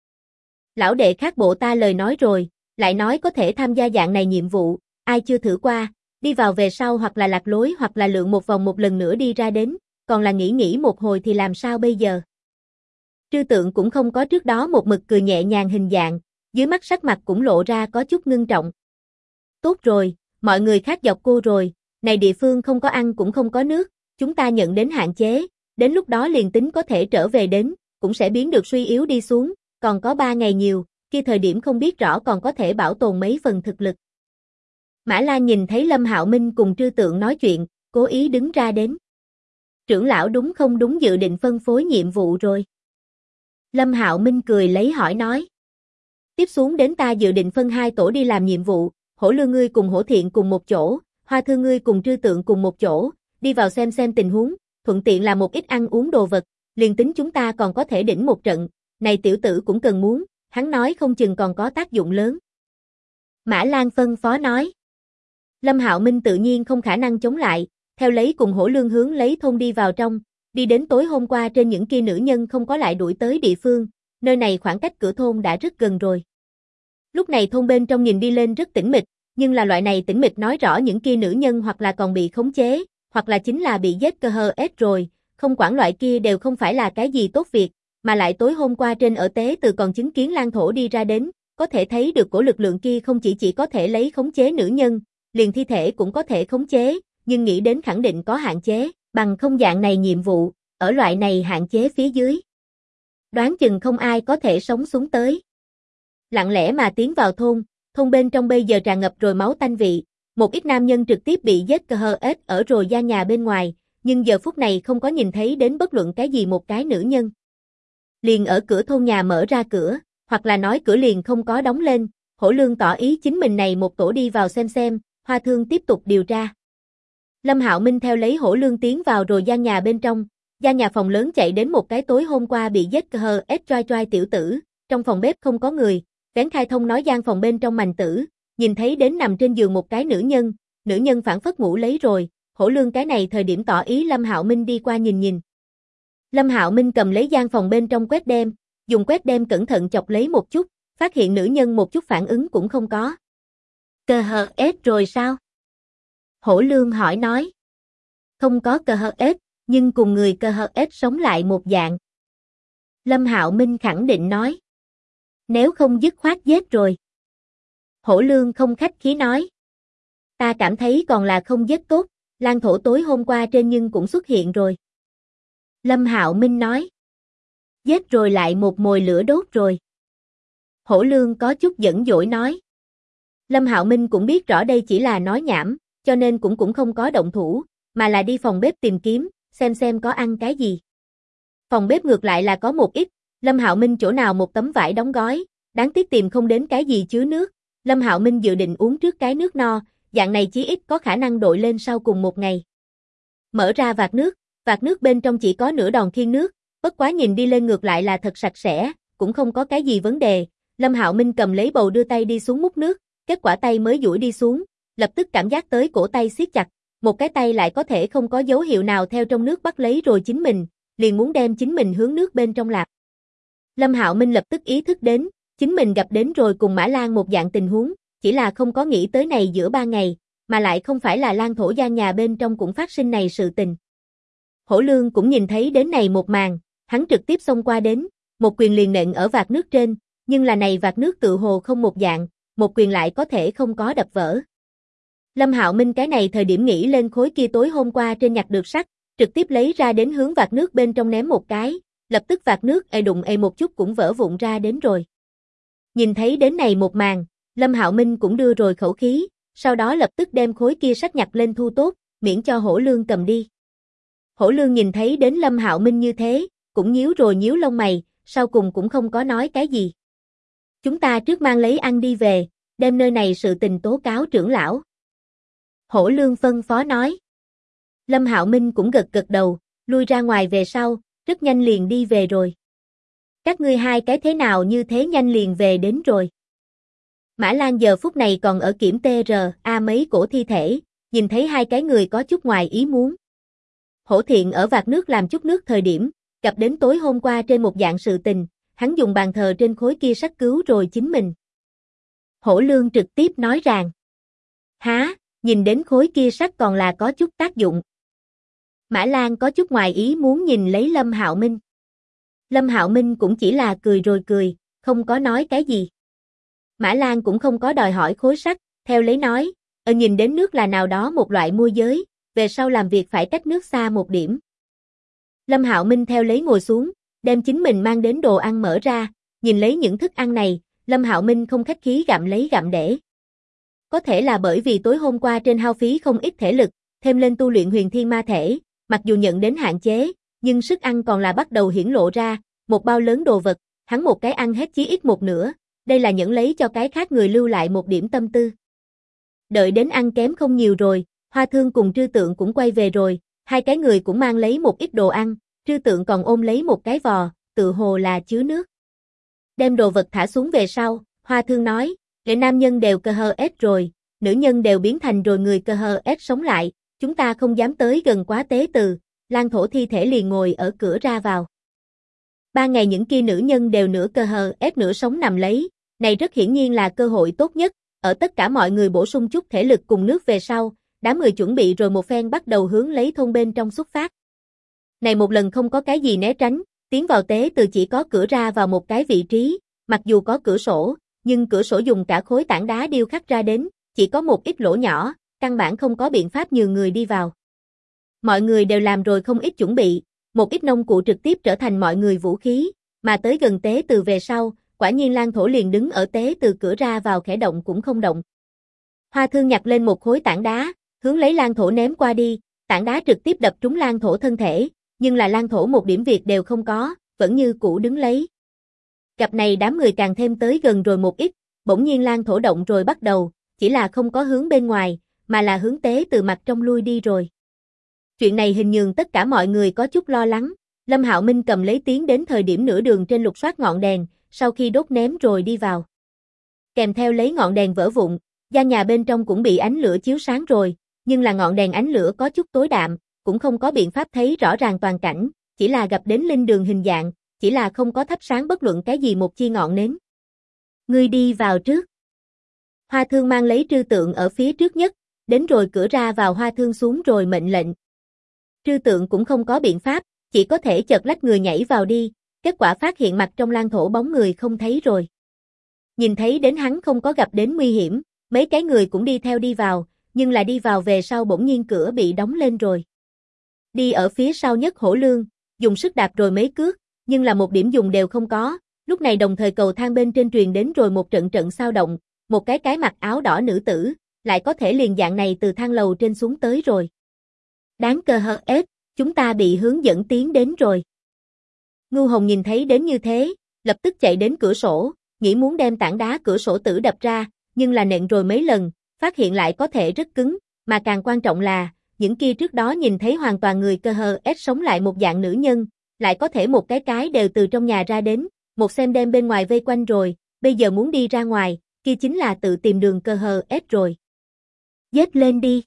S1: Lão đệ khác bộ ta lời nói rồi, lại nói có thể tham gia dạng này nhiệm vụ, ai chưa thử qua, đi vào về sau hoặc là lạc lối hoặc là lượn một vòng một lần nữa đi ra đến, còn là nghĩ một hồi thì làm sao bây giờ? Trư Tượng cũng không có trước đó một mực cười nhẹ nhàng hình dạng, dưới mắt sắc mặt cũng lộ ra có chút ngưng trọng. Tốt rồi, mọi người khác dọc cô rồi, này địa phương không có ăn cũng không có nước, chúng ta nhận đến hạn chế, đến lúc đó liền tính có thể trở về đến, cũng sẽ biến được suy yếu đi xuống, còn có 3 ngày nhiều, khi thời điểm không biết rõ còn có thể bảo tồn mấy phần thực lực. Mã Lan nhìn thấy Lâm Hạo Minh cùng Trư Tượng nói chuyện, cố ý đứng ra đến. Trưởng lão đúng không đúng dự định phân phối nhiệm vụ rồi? Lâm Hạo Minh cười lấy hỏi nói. Tiếp xuống đến ta dự định phân 2 tổ đi làm nhiệm vụ, Hổ Lương ngươi cùng Hổ Thiện cùng một chỗ, Hoa Thương ngươi cùng Trư Tượng cùng một chỗ, đi vào xem tình huống, thuận tiện là một ít ăn uống đồ vật, liền tính chúng ta còn có thể đỉnh một trận, này tiểu tử cũng cần muốn, hắn nói không chừng còn có tác dụng lớn. Mã Lan phân phó nói. Lâm Hạo Minh tự nhiên không khả năng chống lại, theo lấy cùng Hổ Lương hướng lấy thôn đi vào trong, đi đến tối hôm qua trên những kia nữ nhân không có lại đuổi tới địa phương, nơi này khoảng cách cửa thôn đã rất gần rồi. Lúc này thôn bên trong nhìn đi lên rất tĩnh mịch, nhưng là loại này tĩnh mịch nói rõ những kia nữ nhân hoặc là còn bị khống chế, hoặc là chính là bị giết cơ hơ ết rồi, không quản loại kia đều không phải là cái gì tốt việc, mà lại tối hôm qua trên ở tế từ còn chứng kiến Lan Thổ đi ra đến, có thể thấy được cổ lực lượng kia không chỉ có thể lấy khống chế nữ nhân, liền thi thể cũng có thể khống chế, nhưng nghĩ đến khẳng định có hạn chế, bằng không dạng này nhiệm vụ, ở loại này hạn chế phía dưới. Đoán chừng không ai có thể sống xuống tới. Lặng lẽ mà tiến vào thôn bên trong bây giờ tràn ngập rồi máu tanh vị, một ít nam nhân trực tiếp bị giết cơ hơ ết ở rồi gian nhà bên ngoài, nhưng giờ phút này không có nhìn thấy đến bất luận cái gì một cái nữ nhân. Liền ở cửa thôn nhà mở ra cửa, hoặc là nói cửa liền không có đóng lên, Hổ Lương tỏ ý chính mình này một tổ đi vào xem, Hoa Thương tiếp tục điều tra. Lâm Hạo Minh theo lấy Hổ Lương tiến vào rồi gian nhà bên trong, gian nhà phòng lớn chạy đến một cái tối hôm qua bị giết cơ hơ ết choai tiểu tử, trong phòng bếp không có người, vén khai thông nói gian phòng bên trong mành tử, nhìn thấy đến nằm trên giường một cái nữ nhân phản phất ngủ lấy rồi, Hổ Lương cái này thời điểm tỏ ý Lâm Hạo Minh đi qua nhìn. Lâm Hạo Minh cầm lấy gian phòng bên trong quét đem, dùng quét đem cẩn thận chọc lấy một chút, phát hiện nữ nhân một chút phản ứng cũng không có. Cờ hờ ết rồi sao? Hổ Lương hỏi nói. Không có cờ hờ ết, nhưng cùng người cờ hờ ết sống lại một dạng. Lâm Hạo Minh khẳng định nói. Nếu không dứt khoát giết rồi. Hổ Lương không khách khí nói. Ta cảm thấy còn là không giết tốt, Lang thổ tối hôm qua trên nhưng cũng xuất hiện rồi. Lâm Hạo Minh nói. Giết rồi lại một mồi lửa đốt rồi. Hổ Lương có chút giận dỗi nói. Lâm Hạo Minh cũng biết rõ đây chỉ là nói nhảm, cho nên cũng không có động thủ, mà là đi phòng bếp tìm kiếm, xem có ăn cái gì. Phòng bếp ngược lại là có một ít, Lâm Hạo Minh chỗ nào một tấm vải đóng gói, đáng tiếc tìm không đến cái gì chứa nước. Lâm Hạo Minh dự định uống trước cái nước no, dạng này chí ít có khả năng đội lên sau cùng một ngày. Mở ra vạc nước bên trong chỉ có nửa đòn khiên nước, bất quá nhìn đi lên ngược lại là thật sạch sẽ, cũng không có cái gì vấn đề. Lâm Hạo Minh cầm lấy bầu đưa tay đi xuống múc nước, kết quả tay mới duỗi đi xuống, lập tức cảm giác tới cổ tay siết chặt, một cái tay lại có thể không có dấu hiệu nào theo trong nước bắt lấy rồi chính mình, liền muốn đem chính mình hướng nước bên trong lạp. Lâm Hạo Minh lập tức ý thức đến, chính mình gặp đến rồi cùng Mã Lan một dạng tình huống, chỉ là không có nghĩ tới này giữa 3 ngày, mà lại không phải là Lan thổ gian nhà bên trong cũng phát sinh này sự tình. Hổ Lương cũng nhìn thấy đến này một màn, hắn trực tiếp xông qua đến, một quyền liền nện ở vạc nước trên, nhưng là này vạc nước tự hồ không một dạng, một quyền lại có thể không có đập vỡ. Lâm Hạo Minh cái này thời điểm nghĩ lên khối kia tối hôm qua trên nhặt được sắt, trực tiếp lấy ra đến hướng vạc nước bên trong ném một cái, lập tức vạc nước đụng một chút cũng vỡ vụn ra đến rồi. Nhìn thấy đến này một màn, Lâm Hạo Minh cũng đưa rồi khẩu khí, sau đó lập tức đem khối kia sắt nhặt lên thu tốt, miễn cho Hổ Lương cầm đi. Hổ Lương nhìn thấy đến Lâm Hạo Minh như thế, cũng nhíu rồi nhíu lông mày, sau cùng cũng không có nói cái gì. Chúng ta trước mang lấy ăn đi về, đem nơi này sự tình tố cáo trưởng lão. Hổ Lương phân phó nói. Lâm Hạo Minh cũng gật gật đầu, lui ra ngoài về sau, rất nhanh liền đi về rồi. Các ngươi hai cái thế nào như thế nhanh liền về đến rồi. Mã Lan giờ phút này còn ở kiểm TRA mấy cổ thi thể, nhìn thấy hai cái người có chút ngoài ý muốn. Hổ Thiện ở vạc nước làm chút nước thời điểm, gặp đến tối hôm qua trên một dạng sự tình, hắn dùng bàn thờ trên khối kia sắt cứu rồi chính mình. Hổ Lương trực tiếp nói rằng, há, nhìn đến khối kia sắt còn là có chút tác dụng. Mã Lan có chút ngoài ý muốn nhìn lấy Lâm Hạo Minh. Lâm Hạo Minh cũng chỉ là cười rồi cười, không có nói cái gì. Mã Lan cũng không có đòi hỏi khối sắt, theo lấy nói, nhìn đến nước là nào đó một loại môi giới, về sau làm việc phải cách nước xa một điểm. Lâm Hạo Minh theo lấy ngồi xuống, đem chính mình mang đến đồ ăn mở ra, nhìn lấy những thức ăn này, Lâm Hạo Minh không khách khí gặm lấy gặm để. Có thể là bởi vì tối hôm qua trên hao phí không ít thể lực, thêm lên tu luyện huyền thiên ma thể, mặc dù nhận đến hạn chế, nhưng sức ăn còn là bắt đầu hiển lộ ra, một bao lớn đồ vật, hắn một cái ăn hết chí ít một nửa, đây là nhẫn lấy cho cái khác người lưu lại một điểm tâm tư. Đợi đến ăn kém không nhiều rồi, Hoa Thương cùng Trư Tượng cũng quay về rồi, hai cái người cũng mang lấy một ít đồ ăn, Trư Tượng còn ôm lấy một cái vò, tự hồ là chứa nước. Đem đồ vật thả xuống về sau, Hoa Thương nói, để nam nhân đều cơ hơ ết rồi, nữ nhân đều biến thành rồi người cơ hơ ết sống lại, chúng ta không dám tới gần quá tế từ, Lan thổ thi thể liền ngồi ở cửa ra vào. 3 ngày những kia nữ nhân đều nửa cơ hơ ết nửa sống nằm lấy, này rất hiển nhiên là cơ hội tốt nhất, ở tất cả mọi người bổ sung chút thể lực cùng nước về sau, đám người chuẩn bị rồi một phen bắt đầu hướng lấy thôn bên trong xuất phát. Này một lần không có cái gì né tránh, tiến vào tế từ chỉ có cửa ra vào một cái vị trí, mặc dù có cửa sổ, nhưng cửa sổ dùng cả khối tảng đá điêu khắc ra đến, chỉ có một ít lỗ nhỏ, căn bản không có biện pháp nhường người đi vào. Mọi người đều làm rồi không ít chuẩn bị, một ít nông cụ trực tiếp trở thành mọi người vũ khí, mà tới gần tế từ về sau, quả nhiên Lan thổ liền đứng ở tế từ cửa ra vào khẽ động cũng không động. Hoa Thương nhặt lên một khối tảng đá, hướng lấy Lan thổ ném qua đi, tảng đá trực tiếp đập trúng Lan thổ thân thể, nhưng là Lan thổ một điểm việc đều không có, vẫn như cũ đứng lấy. Gặp này đám người càng thêm tới gần rồi một ít, bỗng nhiên Lan thổ động rồi bắt đầu, chỉ là không có hướng bên ngoài, mà là hướng tế từ mặt trong lui đi rồi. Chuyện này hình nhường tất cả mọi người có chút lo lắng, Lâm Hạo Minh cầm lấy tiến đến thời điểm nửa đường trên lục soát ngọn đèn, sau khi đốt ném rồi đi vào. Kèm theo lấy ngọn đèn vỡ vụn, gian nhà bên trong cũng bị ánh lửa chiếu sáng rồi, nhưng là ngọn đèn ánh lửa có chút tối đạm, cũng không có biện pháp thấy rõ ràng toàn cảnh, chỉ là gặp đến linh đường hình dạng, chỉ là không có thắp sáng bất luận cái gì một chi ngọn nến. Ngươi đi vào trước. Hoa Thương mang lấy trư tượng ở phía trước nhất, đến rồi cửa ra vào Hoa Thương xuống rồi mệnh lệnh. Trư tượng cũng không có biện pháp, chỉ có thể chợt lách người nhảy vào đi, kết quả phát hiện mặt trong lan thổ bóng người không thấy rồi. Nhìn thấy đến hắn không có gặp đến nguy hiểm, mấy cái người cũng đi theo đi vào, nhưng là đi vào về sau bỗng nhiên cửa bị đóng lên rồi. Đi ở phía sau nhất Hổ Lương, dùng sức đạp rồi mấy cước, nhưng là một điểm dùng đều không có, lúc này đồng thời cầu thang bên trên truyền đến rồi một trận trận xao động, một cái mặc áo đỏ nữ tử, lại có thể liền dạng này từ thang lầu trên xuống tới rồi. Đáng cờ hờ ết, chúng ta bị hướng dẫn tiến đến rồi. Ngưu Hồng nhìn thấy đến như thế, lập tức chạy đến cửa sổ, nghĩ muốn đem tảng đá cửa sổ tử đập ra, nhưng là nện rồi mấy lần, phát hiện lại có thể rất cứng, mà càng quan trọng là, những kia trước đó nhìn thấy hoàn toàn người cơ hờ ết sống lại một dạng nữ nhân, lại có thể một cái đều từ trong nhà ra đến, một xem đem bên ngoài vây quanh rồi, bây giờ muốn đi ra ngoài, kia chính là tự tìm đường cơ hờ ết rồi. Giết lên đi.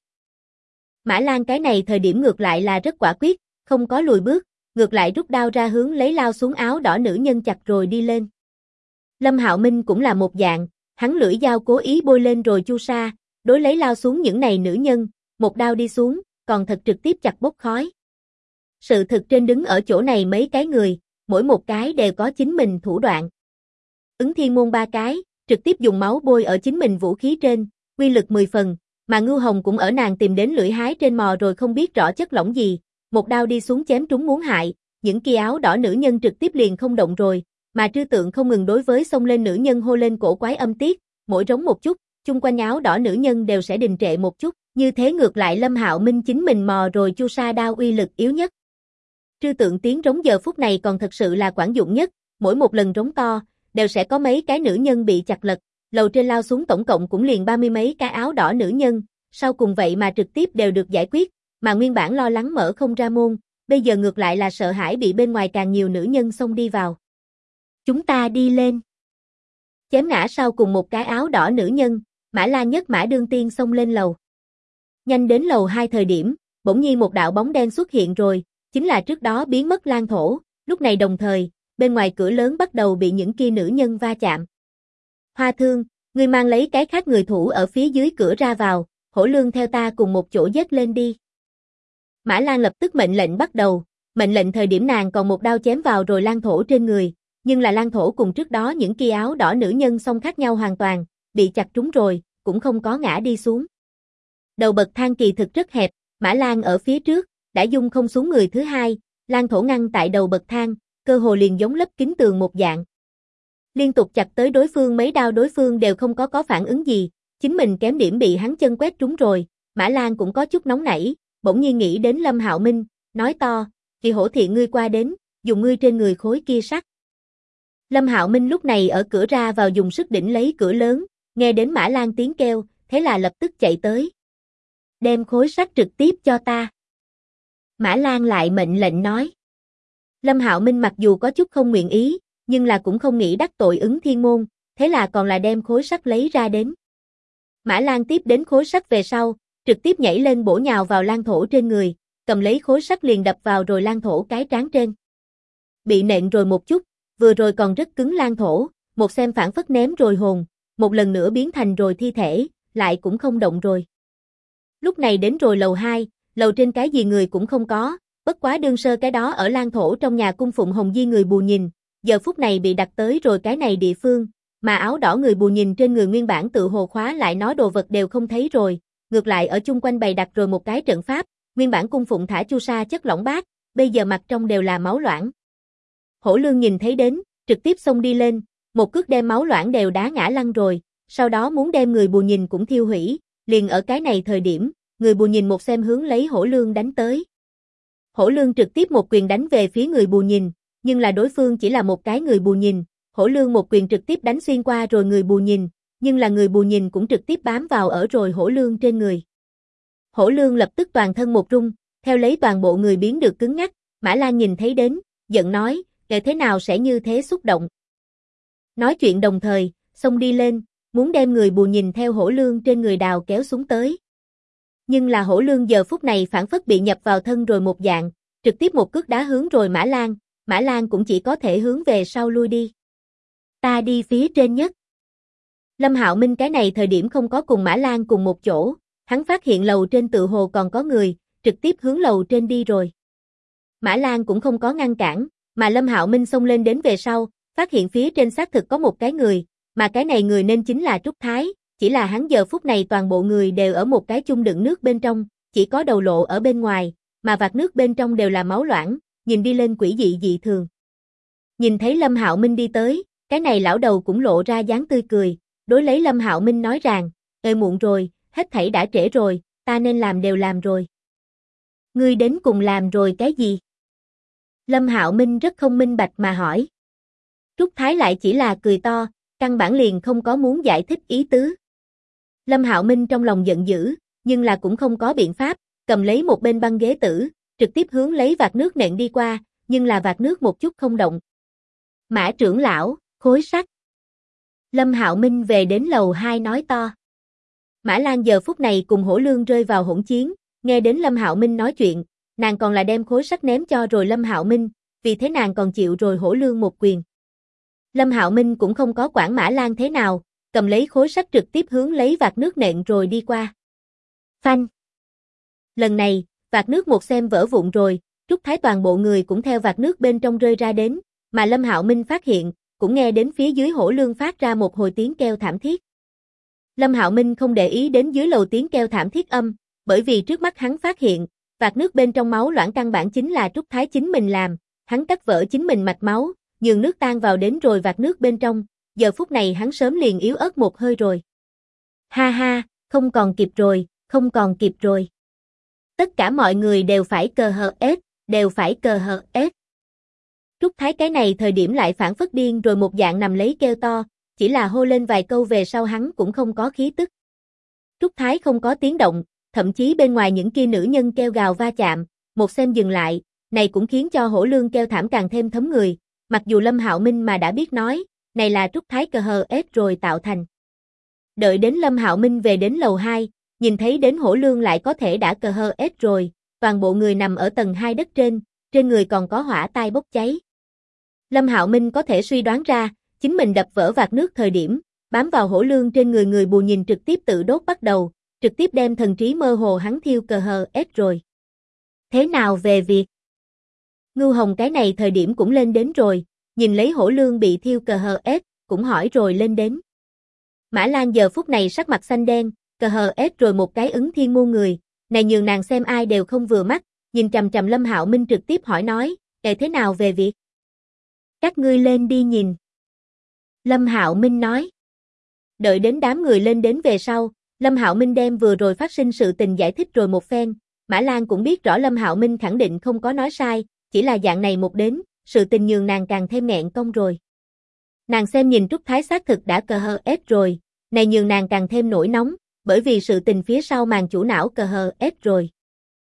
S1: Mã Lan cái này thời điểm ngược lại là rất quả quyết, không có lùi bước, ngược lại rút đao ra hướng lấy lao xuống áo đỏ nữ nhân chặt rồi đi lên. Lâm Hạo Minh cũng là một dạng, hắn lưỡi dao cố ý bôi lên rồi chu sa, đối lấy lao xuống những này nữ nhân, một đao đi xuống, còn thật trực tiếp chặt bốc khói. Sự thực trên đứng ở chỗ này mấy cái người, mỗi một cái đều có chính mình thủ đoạn. Ứng Thiên Môn ba cái, trực tiếp dùng máu bôi ở chính mình vũ khí trên, uy lực 10 phần, mà Ngưu Hồng cũng ở nàng tìm đến lưỡi hái trên mò rồi không biết rõ chất lỏng gì, một đao đi xuống chém trúng muốn hại, những kia áo đỏ nữ nhân trực tiếp liền không động rồi, mà Trư Tượng không ngừng đối với xông lên nữ nhân hô lên cổ quái âm tiết, mỗi rống một chút, chung quanh áo đỏ nữ nhân đều sẽ đình trệ một chút, như thế ngược lại Lâm Hạo Minh chính mình mò rồi chu sa đao uy lực yếu nhất. Trư Tượng tiếng rống giờ phút này còn thật sự là quản dụng nhất, mỗi một lần rống to, đều sẽ có mấy cái nữ nhân bị chặt lật, lầu trên lao xuống tổng cộng cũng liền 30 mấy cái áo đỏ nữ nhân, sau cùng vậy mà trực tiếp đều được giải quyết, mà nguyên bản lo lắng mở không ra môn, bây giờ ngược lại là sợ hãi bị bên ngoài càng nhiều nữ nhân xông đi vào. Chúng ta đi lên. Chém ngã sau cùng một cái áo đỏ nữ nhân, Mã Lan nhất mã đương tiên xông lên lầu. Nhanh đến lầu 2 thời điểm, bỗng nhiên một đạo bóng đen xuất hiện rồi, chính là trước đó biến mất Lan Thổ, lúc này đồng thời, bên ngoài cửa lớn bắt đầu bị những kia nữ nhân va chạm. Hoa Thương, ngươi mang lấy cái khác người thủ ở phía dưới cửa ra vào, Hổ Lương theo ta cùng một chỗ giết lên đi. Mã Lan lập tức mệnh lệnh bắt đầu, mệnh lệnh thời điểm nàng còn một đao chém vào rồi Lan Thổ trên người, nhưng là Lan Thổ cùng trước đó những kia áo đỏ nữ nhân song khác nhau hoàn toàn, bị chặt trúng rồi, cũng không có ngã đi xuống. Đầu bậc thang kỳ thực rất hẹp, Mã Lan ở phía trước, đã dung không xuống người thứ hai, Lan Thổ ngăn tại đầu bậc thang, cơ hồ liền giống lấp kín tường một dạng. Liên tục chặt tới đối phương mấy đao đối phương đều không có phản ứng gì, chính mình kém điểm bị hắn chân quét trúng rồi, Mã Lan cũng có chút nóng nảy, bỗng nhiên nghĩ đến Lâm Hạo Minh, nói to, Kỳ Hổ Thiện ngươi qua đến, dùng ngươi trên người khối kia sắt. Lâm Hạo Minh lúc này ở cửa ra vào dùng sức đỉnh lấy cửa lớn, nghe đến Mã Lan tiếng kêu, thế là lập tức chạy tới. Đem khối sắt trực tiếp cho ta. Mã Lan lại mệnh lệnh nói. Lâm Hạo Minh mặc dù có chút không nguyện ý, nhưng là cũng không nghĩ đắc tội Ứng Thiên Môn, thế là còn là đem khối sắt lấy ra đến. Mã Lan tiếp đến khối sắt về sau, trực tiếp nhảy lên bổ nhào vào Lan Thổ trên người, cầm lấy khối sắt liền đập vào rồi Lan Thổ cái trán trên. Bị nện rồi một chút, vừa rồi còn rất cứng Lan Thổ, một xem phản phất ném rồi hồn, một lần nữa biến thành rồi thi thể, lại cũng không động rồi. Lúc này đến rồi lầu 2, lầu trên cái gì người cũng không có, bất quá đương sơ cái đó ở Lan Thổ trong nhà cung phụng Hồng Di người bù nhìn, giờ phút này bị đặt tới rồi cái này địa phương, mà áo đỏ người bù nhìn trên người nguyên bản tự hồ khóa lại nó đồ vật đều không thấy rồi, ngược lại ở chung quanh bày đặt rồi một cái trận pháp, nguyên bản cung phụng thả chu sa chất lỏng bát, bây giờ mặt trong đều là máu loãng. Hổ Lương nhìn thấy đến, trực tiếp xông đi lên, một cước đem máu loãng đều đá ngã lăn rồi, sau đó muốn đem người bù nhìn cũng thiêu hủy, liền ở cái này thời điểm, người bù nhìn một xem hướng lấy Hổ Lương đánh tới. Hổ Lương trực tiếp một quyền đánh về phía người bù nhìn, nhưng là đối phương chỉ là một cái người bù nhìn, Hổ Lương một quyền trực tiếp đánh xuyên qua rồi người bù nhìn, nhưng là người bù nhìn cũng trực tiếp bám vào ở rồi Hổ Lương trên người. Hổ Lương lập tức toàn thân một rung, theo lấy toàn bộ người biến được cứng ngắc, Mã Lan nhìn thấy đến, giận nói, kể thế nào sẽ như thế xúc động. Nói chuyện đồng thời, xông đi lên, muốn đem người bù nhìn theo Hổ Lương trên người đào kéo xuống tới. Nhưng là Hổ Lương giờ phút này phản phất bị nhập vào thân rồi một dạng, trực tiếp một cước đá hướng rồi Mã Lan cũng chỉ có thể hướng về sau lui đi. Ta đi phía trên nhất. Lâm Hạo Minh cái này thời điểm không có cùng Mã Lan cùng một chỗ, hắn phát hiện lầu trên tự hồ còn có người, trực tiếp hướng lầu trên đi rồi. Mã Lan cũng không có ngăn cản, mà Lâm Hạo Minh xông lên đến về sau, phát hiện phía trên xác thực có một cái người, mà cái này người nên chính là Trúc Thái, chỉ là hắn giờ phút này toàn bộ người đều ở một cái chung đựng nước bên trong, chỉ có đầu lộ ở bên ngoài, mà vạc nước bên trong đều là máu loãng, nhìn đi lên quỷ dị dị thường. Nhìn thấy Lâm Hạo Minh đi tới, cái này lão đầu cũng lộ ra dáng tươi cười, đối lấy Lâm Hạo Minh nói rằng, muộn rồi, hết thảy đã trễ rồi, ta nên làm đều làm rồi. Ngươi đến cùng làm rồi cái gì? Lâm Hạo Minh rất không minh bạch mà hỏi. Trúc Thái lại chỉ là cười to, căn bản liền không có muốn giải thích ý tứ. Lâm Hạo Minh trong lòng giận dữ, nhưng là cũng không có biện pháp, cầm lấy một bên băng ghế tử, trực tiếp hướng lấy vạc nước nện đi qua, nhưng là vạc nước một chút không động. Mã trưởng lão, khối sắt. Lâm Hạo Minh về đến lầu 2 nói to. Mã Lan giờ phút này cùng Hổ Lương rơi vào hỗn chiến, nghe đến Lâm Hạo Minh nói chuyện, nàng còn là đem khối sắt ném cho rồi Lâm Hạo Minh, vì thế nàng còn chịu rồi Hổ Lương một quyền. Lâm Hạo Minh cũng không có quản Mã Lan thế nào, cầm lấy khối sắt trực tiếp hướng lấy vạc nước nện rồi đi qua. Phanh. Lần này, vạc nước một xem vỡ vụn rồi, Trúc Thái toàn bộ người cũng theo vạc nước bên trong rơi ra đến, mà Lâm Hạo Minh phát hiện, cũng nghe đến phía dưới Hổ Lương phát ra một hồi tiếng kêu thảm thiết. Lâm Hạo Minh không để ý đến dưới lầu tiếng kêu thảm thiết âm, bởi vì trước mắt hắn phát hiện, vạc nước bên trong máu loãng căn bản chính là Trúc Thái chính mình làm, hắn cắt vỡ chính mình mạch máu, nhường nước tan vào đến rồi vạc nước bên trong, giờ phút này hắn sớm liền yếu ớt một hơi rồi. Ha ha, không còn kịp rồi, không còn kịp rồi. Tất cả mọi người đều phải cờ hờ ết, đều phải cờ hờ ết. Trúc Thái cái này thời điểm lại phản phất điên rồi một dạng nằm lấy kêu to, chỉ là hô lên vài câu về sau hắn cũng không có khí tức. Trúc Thái không có tiếng động, thậm chí bên ngoài những kia nữ nhân kêu gào va chạm, một xem dừng lại, này cũng khiến cho Hổ Lương kêu thảm càng thêm thấm người, mặc dù Lâm Hạo Minh mà đã biết nói, này là Trúc Thái cờ hờ ết rồi tạo thành. Đợi đến Lâm Hạo Minh về đến lầu 2, nhìn thấy đến Hổ Lương lại có thể đã cờ hờ ết rồi, toàn bộ người nằm ở tầng 2 đất trên người còn có hỏa tai bốc cháy. Lâm Hạo Minh có thể suy đoán ra, chính mình đập vỡ vạc nước thời điểm, bám vào Hổ Lương trên người người bù nhìn trực tiếp tự đốt bắt đầu, trực tiếp đem thần trí mơ hồ hắn thiêu cờ hờ ết rồi. Thế nào về việc? Ngưu Hồng cái này thời điểm cũng lên đến rồi, nhìn lấy Hổ Lương bị thiêu cờ hờ ết, cũng hỏi rồi lên đến. Mã Lan giờ phút này sắc mặt xanh đen, cờ hờ ết rồi một cái ứng thiên muôn người, này nhường nàng xem ai đều không vừa mắt, nhìn chằm chằm Lâm Hạo Minh trực tiếp hỏi nói, thế nào về việc? Các ngươi lên đi nhìn. Lâm Hạo Minh nói. Đợi đến đám người lên đến về sau, Lâm Hạo Minh đem vừa rồi phát sinh sự tình giải thích rồi một phen, Mã Lan cũng biết rõ Lâm Hạo Minh khẳng định không có nói sai, chỉ là dạng này một đến, sự tình nhường nàng càng thêm nghẹn công rồi. Nàng xem nhìn Trúc Thái xác thực đã cờ hờ ết rồi, này nhường nàng càng thêm nổi nóng, bởi vì sự tình phía sau màn chủ não cờ hờ ết rồi.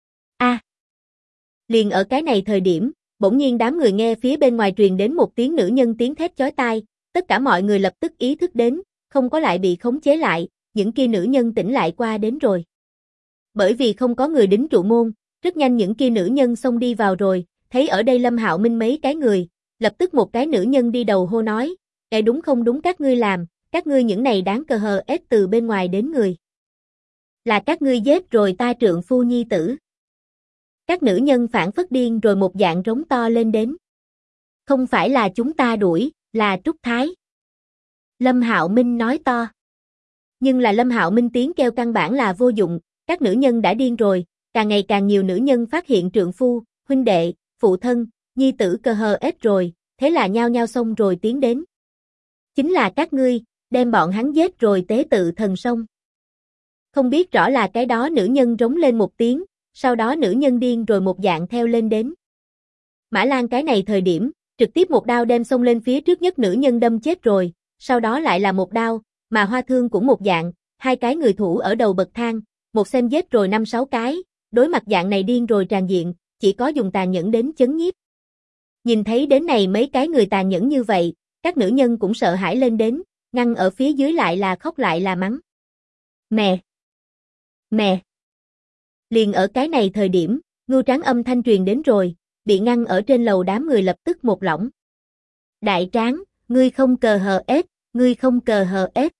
S1: Liền ở cái này thời điểm, bỗng nhiên đám người nghe phía bên ngoài truyền đến một tiếng nữ nhân tiếng thét chói tai, tất cả mọi người lập tức ý thức đến, không có lại bị khống chế lại, những kia nữ nhân tỉnh lại qua đến rồi. Bởi vì không có người đính trụ môn, rất nhanh những kia nữ nhân xông đi vào rồi, thấy ở đây Lâm Hạo Minh mấy cái người, lập tức một cái nữ nhân đi đầu hô nói, đúng không đúng các ngươi làm, các ngươi những này đáng cờ hờ ết từ bên ngoài đến người. Là các ngươi giết rồi ta trượng phu nhi tử. Các nữ nhân phản phất điên rồi một dạng rống to lên đến. Không phải là chúng ta đuổi, là Trúc Thái. Lâm Hạo Minh nói to. Nhưng là Lâm Hạo Minh tiếng kêu căn bản là vô dụng, các nữ nhân đã điên rồi, càng ngày càng nhiều nữ nhân phát hiện trượng phu, huynh đệ, phụ thân, nhi tử cờ hờ ết rồi, thế là nhao nhao xông rồi tiến đến. Chính là các ngươi, đem bọn hắn giết rồi tế tự thần sông. Không biết rõ là cái đó nữ nhân rống lên một tiếng, sau đó nữ nhân điên rồi một dạng theo lên đến. Mã Lan cái này thời điểm, trực tiếp một đao đem xông lên phía trước nhất nữ nhân đâm chết rồi, sau đó lại là một đao, mà Hoa Thương cũng một dạng, hai cái người thủ ở đầu bậc thang, một xem giết rồi 5-6 cái, đối mặt dạng này điên rồi tràn diện, chỉ có dùng tàn nhẫn đến chấn nhiếp. Nhìn thấy đến này mấy cái người tàn nhẫn như vậy, các nữ nhân cũng sợ hãi lên đến, ngăn ở phía dưới lại là khóc lại là mắng. Mẹ! Mẹ! Liền ở cái này thời điểm, Ngưu Tráng âm thanh truyền đến rồi, bị ngăn ở trên lầu đám người lập tức một lỏng. Đại tráng, ngươi không cờ hờ ết, ngươi không cờ hờ ết.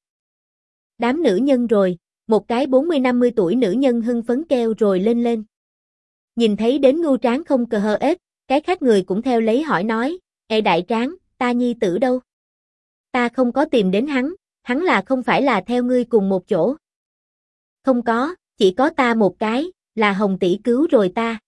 S1: Đám nữ nhân rồi, một cái 40-50 tuổi nữ nhân hưng phấn kêu rồi lên lên. Nhìn thấy đến Ngưu Tráng không cờ hờ ết, cái khác người cũng theo lấy hỏi nói, ê đại tráng, ta nhi tử đâu? Ta không có tìm đến hắn là không phải là theo ngươi cùng một chỗ. Không có, chỉ có ta một cái, là Hồng tỷ cứu rồi ta.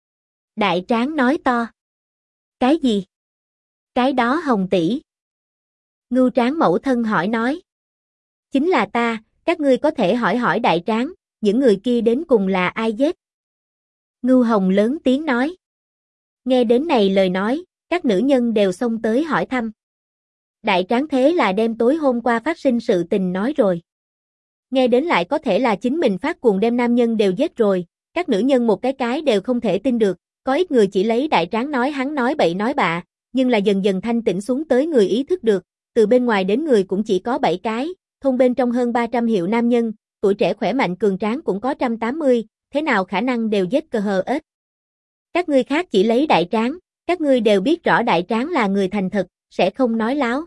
S1: Đại tráng nói to. Cái gì? Cái đó Hồng tỷ. Ngưu Tráng mẫu thân hỏi nói. Chính là ta, các ngươi có thể hỏi hỏi đại tráng, những người kia đến cùng là ai giết? Ngưu Hồng lớn tiếng nói. Nghe đến này lời nói, các nữ nhân đều xông tới hỏi thăm. Đại tráng thế là đem tối hôm qua phát sinh sự tình nói rồi. Nghe đến lại có thể là chính mình phát cuồng đem nam nhân đều giết rồi, các nữ nhân một cái đều không thể tin được, có ít người chỉ lấy đại tráng nói hắn nói bậy nói bạ, nhưng là dần dần thanh tĩnh xuống tới người ý thức được, từ bên ngoài đến người cũng chỉ có 7 cái, thôn bên trong hơn 300 hiệu nam nhân, tuổi trẻ khỏe mạnh cường tráng cũng có 180, thế nào khả năng đều giết cờ hờ ết. Các ngươi khác chỉ lấy đại tráng, các ngươi đều biết rõ đại tráng là người thành thật, sẽ không nói láo.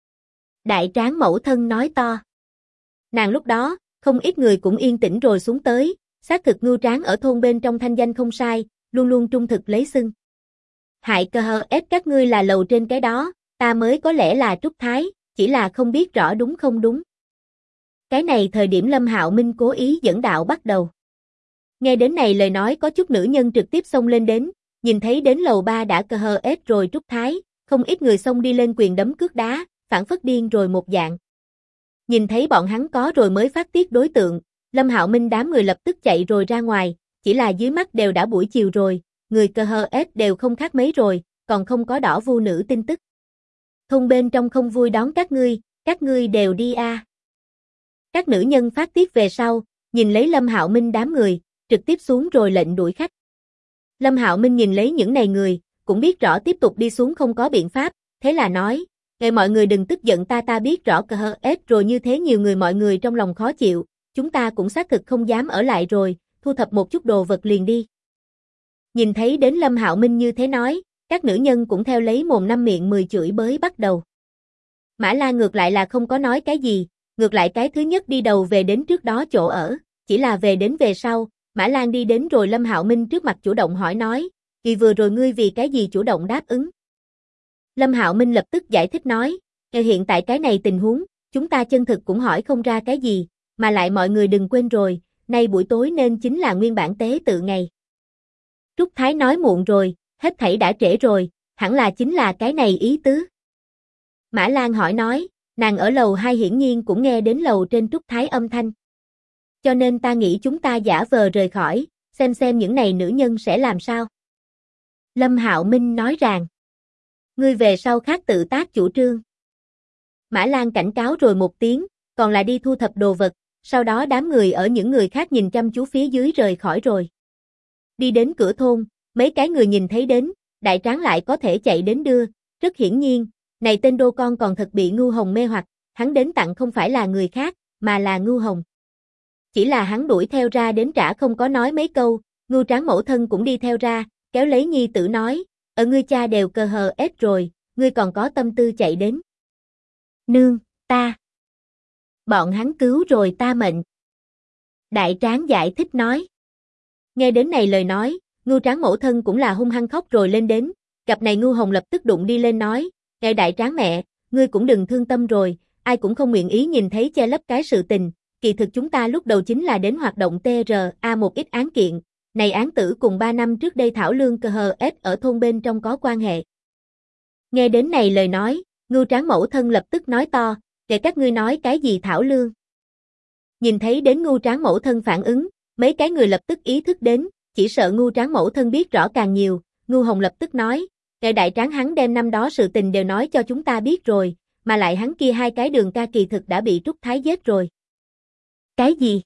S1: Đại tráng mẫu thân nói to. Nàng lúc đó, không ít người cũng yên tĩnh rồi xuống tới, xác thực Ngưu Tráng ở thôn bên trong thanh danh không sai, luôn luôn trung thực lấy xưng. Hại cờ hờ ết các ngươi là lầu trên cái đó, ta mới có lẽ là Trúc Thái, chỉ là không biết rõ đúng không đúng. Cái này thời điểm Lâm Hạo Minh cố ý dẫn đạo bắt đầu. Nghe đến này lời nói có chút nữ nhân trực tiếp xông lên đến, nhìn thấy đến lầu 3 đã cờ hờ ết rồi Trúc Thái, không ít người xông đi lên quyền đấm cước đá, phản phất điên rồi một dạng. Nhìn thấy bọn hắn có rồi mới phát tiết đối tượng, Lâm Hạo Minh đám người lập tức chạy rồi ra ngoài, chỉ là dưới mắt đều đã buổi chiều rồi, người cờ hờ ết đều không khác mấy rồi, còn không có đỏ vu nữ tin tức. Thôn bên trong không vui đón các ngươi đều đi a. Các nữ nhân phát tiết về sau, nhìn lấy Lâm Hạo Minh đám người, trực tiếp xuống rồi lệnh đuổi khách. Lâm Hạo Minh nhìn lấy những này người, cũng biết rõ tiếp tục đi xuống không có biện pháp, thế là nói, "Ngài mọi người đừng tức giận ta biết rõ cờ hờ ết rồi như thế nhiều người mọi người trong lòng khó chịu, chúng ta cũng xác thực không dám ở lại rồi, thu thập một chút đồ vật liền đi." Nhìn thấy đến Lâm Hạo Minh như thế nói, các nữ nhân cũng theo lấy mồm năm miệng 10 chửi bới bắt đầu. Mã Lan ngược lại là không có nói cái gì, ngược lại cái thứ nhất đi đầu về đến trước đó chỗ ở, chỉ là về đến về sau, Mã Lan đi đến rồi Lâm Hạo Minh trước mặt chủ động hỏi nói, "Kỳ vừa rồi ngươi vì cái gì chủ động đáp ứng?" Lâm Hạo Minh lập tức giải thích nói, hiện tại cái này tình huống, chúng ta chân thực cũng hỏi không ra cái gì, mà lại mọi người đừng quên rồi, nay buổi tối nên chính là nguyên bản tế tự ngày." Trúc Thái nói muộn rồi, hết thảy đã trễ rồi, hẳn là chính là cái này ý tứ. Mã Lan hỏi nói, nàng ở lầu 2 hiển nhiên cũng nghe đến lầu trên Trúc Thái âm thanh. Cho nên ta nghĩ chúng ta giả vờ rời khỏi, xem những này nữ nhân sẽ làm sao. Lâm Hạo Minh nói rằng, ngươi về sau khác tự tác chủ trương. Mã Lan cảnh cáo rồi một tiếng, còn lại đi thu thập đồ vật, sau đó đám người ở những người khác nhìn chăm chú phía dưới rời khỏi rồi. Đi đến cửa thôn, mấy cái người nhìn thấy đến, đại tráng lại có thể chạy đến đưa, rất hiển nhiên, này tên đô con còn thật bị Ngưu Hồng mê hoặc, hắn đến tặng không phải là người khác, mà là Ngưu Hồng. Chỉ là hắn đuổi theo ra đến trả không có nói mấy câu, Ngưu Tráng mẫu thân cũng đi theo ra, kéo lấy nhi tử nói, ở ngươi cha đều cờ hờ ết rồi, ngươi còn có tâm tư chạy đến. Nương, ta. Bọn hắn cứu rồi ta mệnh. Đại Tráng giải thích nói. Nghe đến này lời nói, Ngưu Tráng mẫu thân cũng là hung hăng khóc rồi lên đến, gặp này Ngưu Hồng lập tức đụng đi lên nói, "Ngài Đại Tráng mẹ, ngươi cũng đừng thương tâm rồi, ai cũng không nguyện ý nhìn thấy che lấp cái sự tình, kỳ thực chúng ta lúc đầu chính là đến hoạt động TRA một ít án kiện, này án tử cùng 3 năm trước đây Thảo Lương cờ hờ ết ở thôn bên trong có quan hệ." Nghe đến này lời nói, Ngưu Tráng mẫu thân lập tức nói to, "Kể các ngươi nói cái gì Thảo Lương?" Nhìn thấy đến Ngưu Tráng mẫu thân phản ứng, mấy cái người lập tức ý thức đến, chỉ sợ Ngưu Tráng mẫu thân biết rõ càng nhiều, Ngưu Hồng lập tức nói, "Ngài Đại Tráng hắn đem năm đó sự tình đều nói cho chúng ta biết rồi, mà lại hắn kia hai cái đường ca kỳ thực đã bị Trúc Thái giết rồi." Cái gì?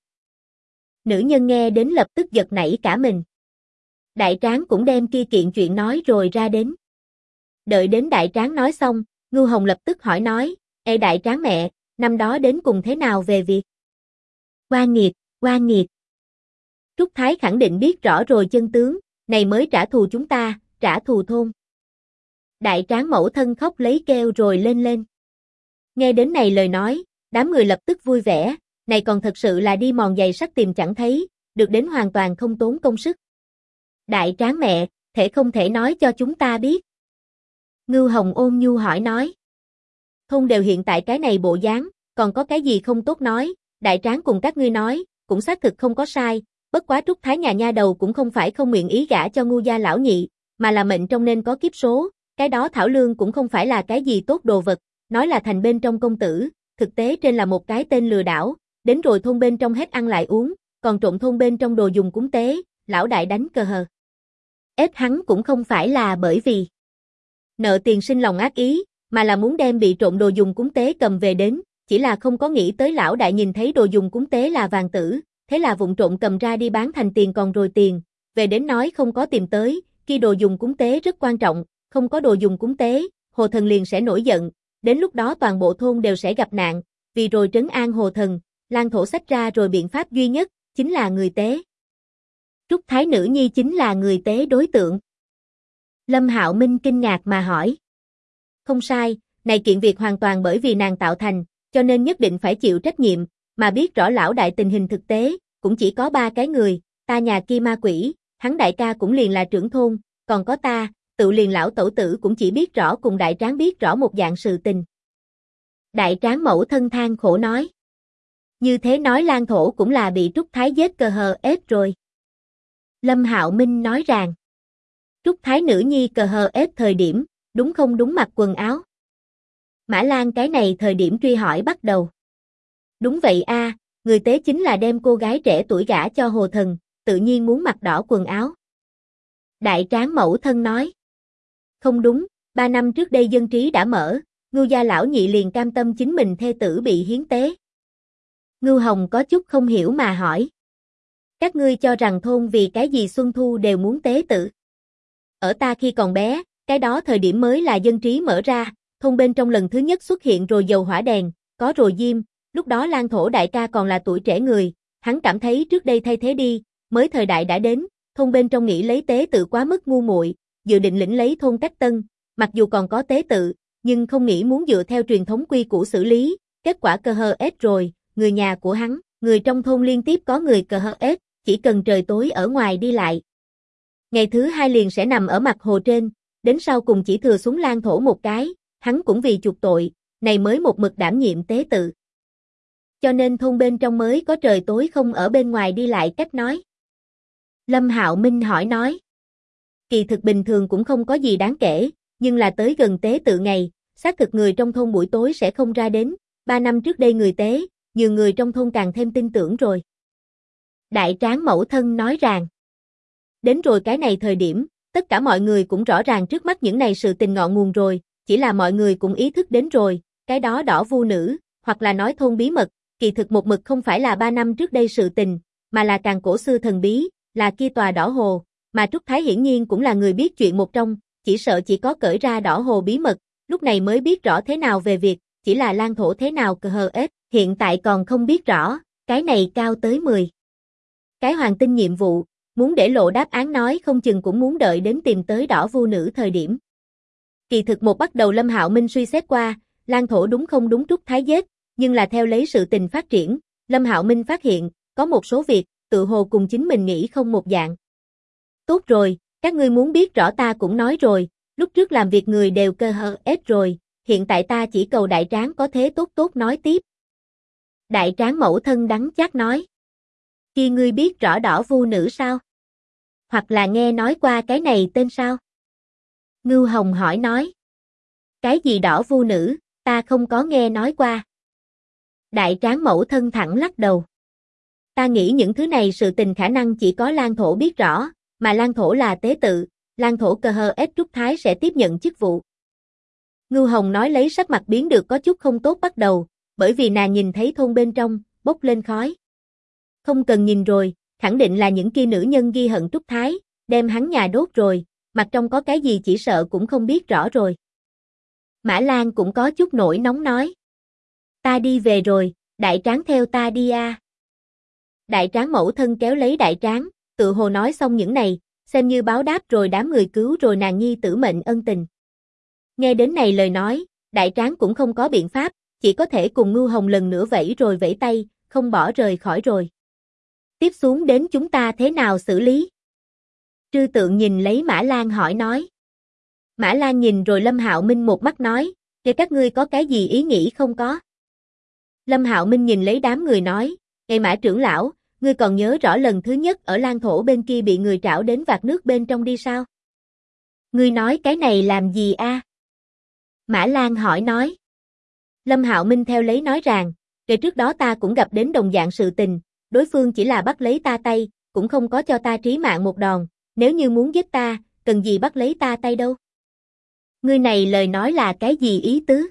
S1: Nữ nhân nghe đến lập tức giật nảy cả mình. Đại Tráng cũng đem kia kiện chuyện nói rồi ra đến. Đợi đến Đại Tráng nói xong, Ngưu Hồng lập tức hỏi nói, "Ê Đại Tráng mẹ, năm đó đến cùng thế nào về việc?" Oan nghiệt. Trúc Thái khẳng định biết rõ rồi chân tướng, này mới trả thù chúng ta trả thù thôn. Đại tráng mẫu thân khóc lấy kêu rồi lên lên. Nghe đến này lời nói, đám người lập tức vui vẻ, này còn thật sự là đi mòn giày sắt tìm chẳng thấy, được đến hoàn toàn không tốn công sức. Đại tráng mẹ, thể không thể nói cho chúng ta biết. Ngưu Hồng ôn nhu hỏi nói. Thôn đều hiện tại cái này bộ dáng, còn có cái gì không tốt nói, đại tráng cùng các ngươi nói, cũng xác thực không có sai, bất quá Trúc Thái nhà nha đầu cũng không phải không nguyện ý gả cho Ngưu gia lão nhị, mà là mệnh trong nên có kiếp số, cái đó Thảo Lương cũng không phải là cái gì tốt đồ vật, nói là thành bên trong công tử, thực tế trên là một cái tên lừa đảo, đến rồi thôn bên trong hết ăn lại uống, còn trộn thôn bên trong đồ dùng cúng tế, lão đại đánh cờ hờ. Ết hắn cũng không phải là bởi vì nợ tiền sinh lòng ác ý, mà là muốn đem bị trộn đồ dùng cúng tế cầm về đến, chỉ là không có nghĩ tới lão đại nhìn thấy đồ dùng cúng tế là vàng tử, thế là vụng trộn cầm ra đi bán thành tiền còn rồi tiền, về đến nói không có tìm tới, khi đồ dùng cúng tế rất quan trọng, không có đồ dùng cúng tế, hồ thần liền sẽ nổi giận, đến lúc đó toàn bộ thôn đều sẽ gặp nạn, vì rồi trấn an hồ thần, Lan Thổ xách ra rồi biện pháp duy nhất, chính là người tế. Trúc Thái nữ nhi chính là người tế đối tượng. Lâm Hạo Minh kinh ngạc mà hỏi. Không sai, này kiện việc hoàn toàn bởi vì nàng tạo thành, cho nên nhất định phải chịu trách nhiệm, mà biết rõ lão đại tình hình thực tế, cũng chỉ có 3 cái người, ta nhà kia ma quỷ, hắn đại ca cũng liền là trưởng thôn, còn có ta, tự liền lão tẩu tử cũng chỉ biết rõ cùng đại tráng biết rõ một dạng sự tình. Đại tráng mẫu thân than khổ nói. Như thế nói Lan Thổ cũng là bị Trúc Thái giết cờ hờ ết rồi. Lâm Hạo Minh nói rằng. Trúc Thái nữ nhi cờ hờ ết thời điểm, đúng không đúng mặc quần áo. Mã Lan cái này thời điểm truy hỏi bắt đầu. Đúng vậy a, người tế chính là đem cô gái trẻ tuổi gả cho hồ thần, tự nhiên muốn mặc đỏ quần áo. Đại tráng mẫu thân nói. Không đúng, 3 năm trước đây dân trí đã mở, Ngưu gia lão nhị liền cam tâm chính mình thê tử bị hiến tế. Ngưu Hồng có chút không hiểu mà hỏi. Các ngươi cho rằng thôn vì cái gì Xuân Thu đều muốn tế tự. Ở ta khi còn bé, cái đó thời điểm mới là dân trí mở ra, thôn bên trong lần thứ nhất xuất hiện rồi dầu hỏa đèn, có rồi diêm, lúc đó Lan Thổ đại ca còn là tuổi trẻ người, hắn cảm thấy trước đây thay thế đi, mới thời đại đã đến, thôn bên trong nghĩ lấy tế tự quá mức ngu muội, dự định lĩnh lấy thôn cách tân, mặc dù còn có tế tự, nhưng không nghĩ muốn dựa theo truyền thống quy củ xử lý, kết quả cờ hờ ết rồi, người nhà của hắn, người trong thôn liên tiếp có người cờ hờ ết, chỉ cần trời tối ở ngoài đi lại. Ngày thứ 2 liền sẽ nằm ở mặt hồ trên, đến sau cùng chỉ thừa xuống Lan Thổ một cái, hắn cũng vì chuộc tội, này mới một mực đảm nhiệm tế tự. Cho nên thôn bên trong mới có trời tối không ở bên ngoài đi lại cách nói. Lâm Hạo Minh hỏi nói. Kỳ thực bình thường cũng không có gì đáng kể, nhưng là tới gần tế tự ngày, xác thực người trong thôn buổi tối sẽ không ra đến, 3 năm trước đây người tế, nhiều người trong thôn càng thêm tin tưởng rồi. Đại tráng mẫu thân nói rằng. Đến rồi cái này thời điểm, tất cả mọi người cũng rõ ràng trước mắt những này sự tình ngọn nguồn rồi, chỉ là mọi người cũng ý thức đến rồi, cái đó đỏ vu nữ, hoặc là nói thôn bí mật, kỳ thực một mực không phải là 3 năm trước đây sự tình, mà là càng cổ xưa thần bí, là kia tòa đỏ hồ, mà Trúc Thái hiển nhiên cũng là người biết chuyện một trong, chỉ sợ chỉ có cởi ra đỏ hồ bí mật, lúc này mới biết rõ thế nào về việc, chỉ là Lan Thổ thế nào cờ hờ ết, hiện tại còn không biết rõ, cái này cao tới 10. Cái hoàng tinh nhiệm vụ, muốn để lộ đáp án nói không chừng cũng muốn đợi đến tìm tới đỏ vu nữ thời điểm. Kỳ thực một bắt đầu Lâm Hạo Minh suy xét qua, Lan Thổ đúng không đúng Trúc Thái giết, nhưng là theo lấy sự tình phát triển, Lâm Hạo Minh phát hiện, có một số việc, tự hồ cùng chính mình nghĩ không một dạng. Tốt rồi, các ngươi muốn biết rõ ta cũng nói rồi, lúc trước làm việc người đều cơ hờ ết rồi, hiện tại ta chỉ cầu đại tráng có thế tốt tốt nói tiếp. Đại tráng mẫu thân đắng chát nói. Khi ngươi biết rõ đỏ vu nữ sao? Hoặc là nghe nói qua cái này tên sao? Ngưu Hồng hỏi nói. Cái gì đỏ vu nữ, ta không có nghe nói qua. Đại tráng mẫu thân thẳng lắc đầu. Ta nghĩ những thứ này sự tình khả năng chỉ có Lan Thổ biết rõ, mà Lan Thổ là tế tự, Lan Thổ cờ hờ ết Trúc Thái sẽ tiếp nhận chức vụ. Ngưu Hồng nói lấy sắc mặt biến được có chút không tốt bắt đầu, bởi vì nàng nhìn thấy thôn bên trong, bốc lên khói. Không cần nhìn rồi, khẳng định là những kia nữ nhân ghi hận Trúc Thái, đem hắn nhà đốt rồi, mặt trong có cái gì chỉ sợ cũng không biết rõ rồi. Mã Lan cũng có chút nổi nóng nói. Ta đi về rồi, đại tráng theo ta đi a. Đại tráng mẫu thân kéo lấy đại tráng, tự hồ nói xong những này, xem như báo đáp rồi đám người cứu rồi nàng nhi tử mệnh ân tình. Nghe đến này lời nói, đại tráng cũng không có biện pháp, chỉ có thể cùng Ngưu Hồng lần nữa vẫy rồi vẫy tay, không bỏ rời khỏi rồi. Tiếp xuống đến chúng ta thế nào xử lý? Trư Tượng nhìn lấy Mã Lan hỏi nói. Mã Lan nhìn rồi Lâm Hạo Minh một mắt nói, "Kể các ngươi có cái gì ý nghĩ không có?" Lâm Hạo Minh nhìn lấy đám người nói, "Ê Mã trưởng lão, ngươi còn nhớ rõ lần thứ nhất ở Lan Thổ bên kia bị người trảo đến vạc nước bên trong đi sao? Ngươi nói cái này làm gì a?" Mã Lan hỏi nói. Lâm Hạo Minh theo lấy nói rằng, "Kể trước đó ta cũng gặp đến đồng dạng sự tình, đối phương chỉ là bắt lấy ta tay, cũng không có cho ta trí mạng một đòn, nếu như muốn giết ta, cần gì bắt lấy ta tay đâu?" Ngươi này lời nói là cái gì ý tứ?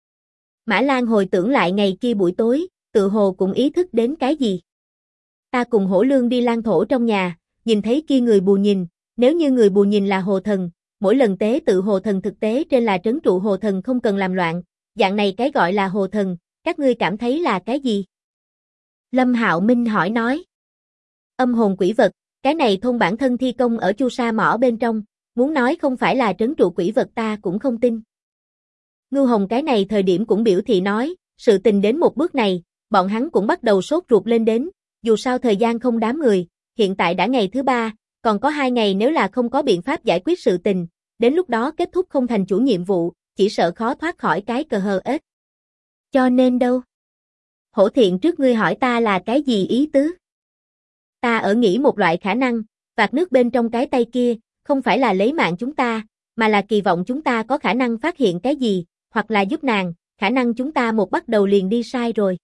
S1: Mã Lan hồi tưởng lại ngày kia buổi tối, tự hồ cũng ý thức đến cái gì. Ta cùng Hổ Lương đi Lan Thổ trong nhà, nhìn thấy kia người bù nhìn, nếu như người bù nhìn là hồ thần, mỗi lần tế tự hồ thần thực tế trên là trấn trụ hồ thần không cần làm loạn, dạng này cái gọi là hồ thần, các ngươi cảm thấy là cái gì? Lâm Hạo Minh hỏi nói. Âm hồn quỷ vật, cái này thôn bản thân thi công ở Chu Sa mỏ bên trong, muốn nói không phải là trấn trụ quỷ vật ta cũng không tin. Ngưu Hồng cái này thời điểm cũng biểu thị nói, sự tình đến một bước này, bọn hắn cũng bắt đầu sốt ruột lên đến, dù sao thời gian không đám người, hiện tại đã ngày thứ 3, còn có 2 ngày nếu là không có biện pháp giải quyết sự tình, đến lúc đó kết thúc không thành chủ nhiệm vụ, chỉ sợ khó thoát khỏi cái cờ hờ ết. Cho nên đâu? Hổ Thiện trước ngươi hỏi ta là cái gì ý tứ? Ta ở nghĩ một loại khả năng, vạc nước bên trong cái tay kia, không phải là lấy mạng chúng ta, mà là kỳ vọng chúng ta có khả năng phát hiện cái gì, hoặc là giúp nàng, khả năng chúng ta một bắt đầu liền đi sai rồi.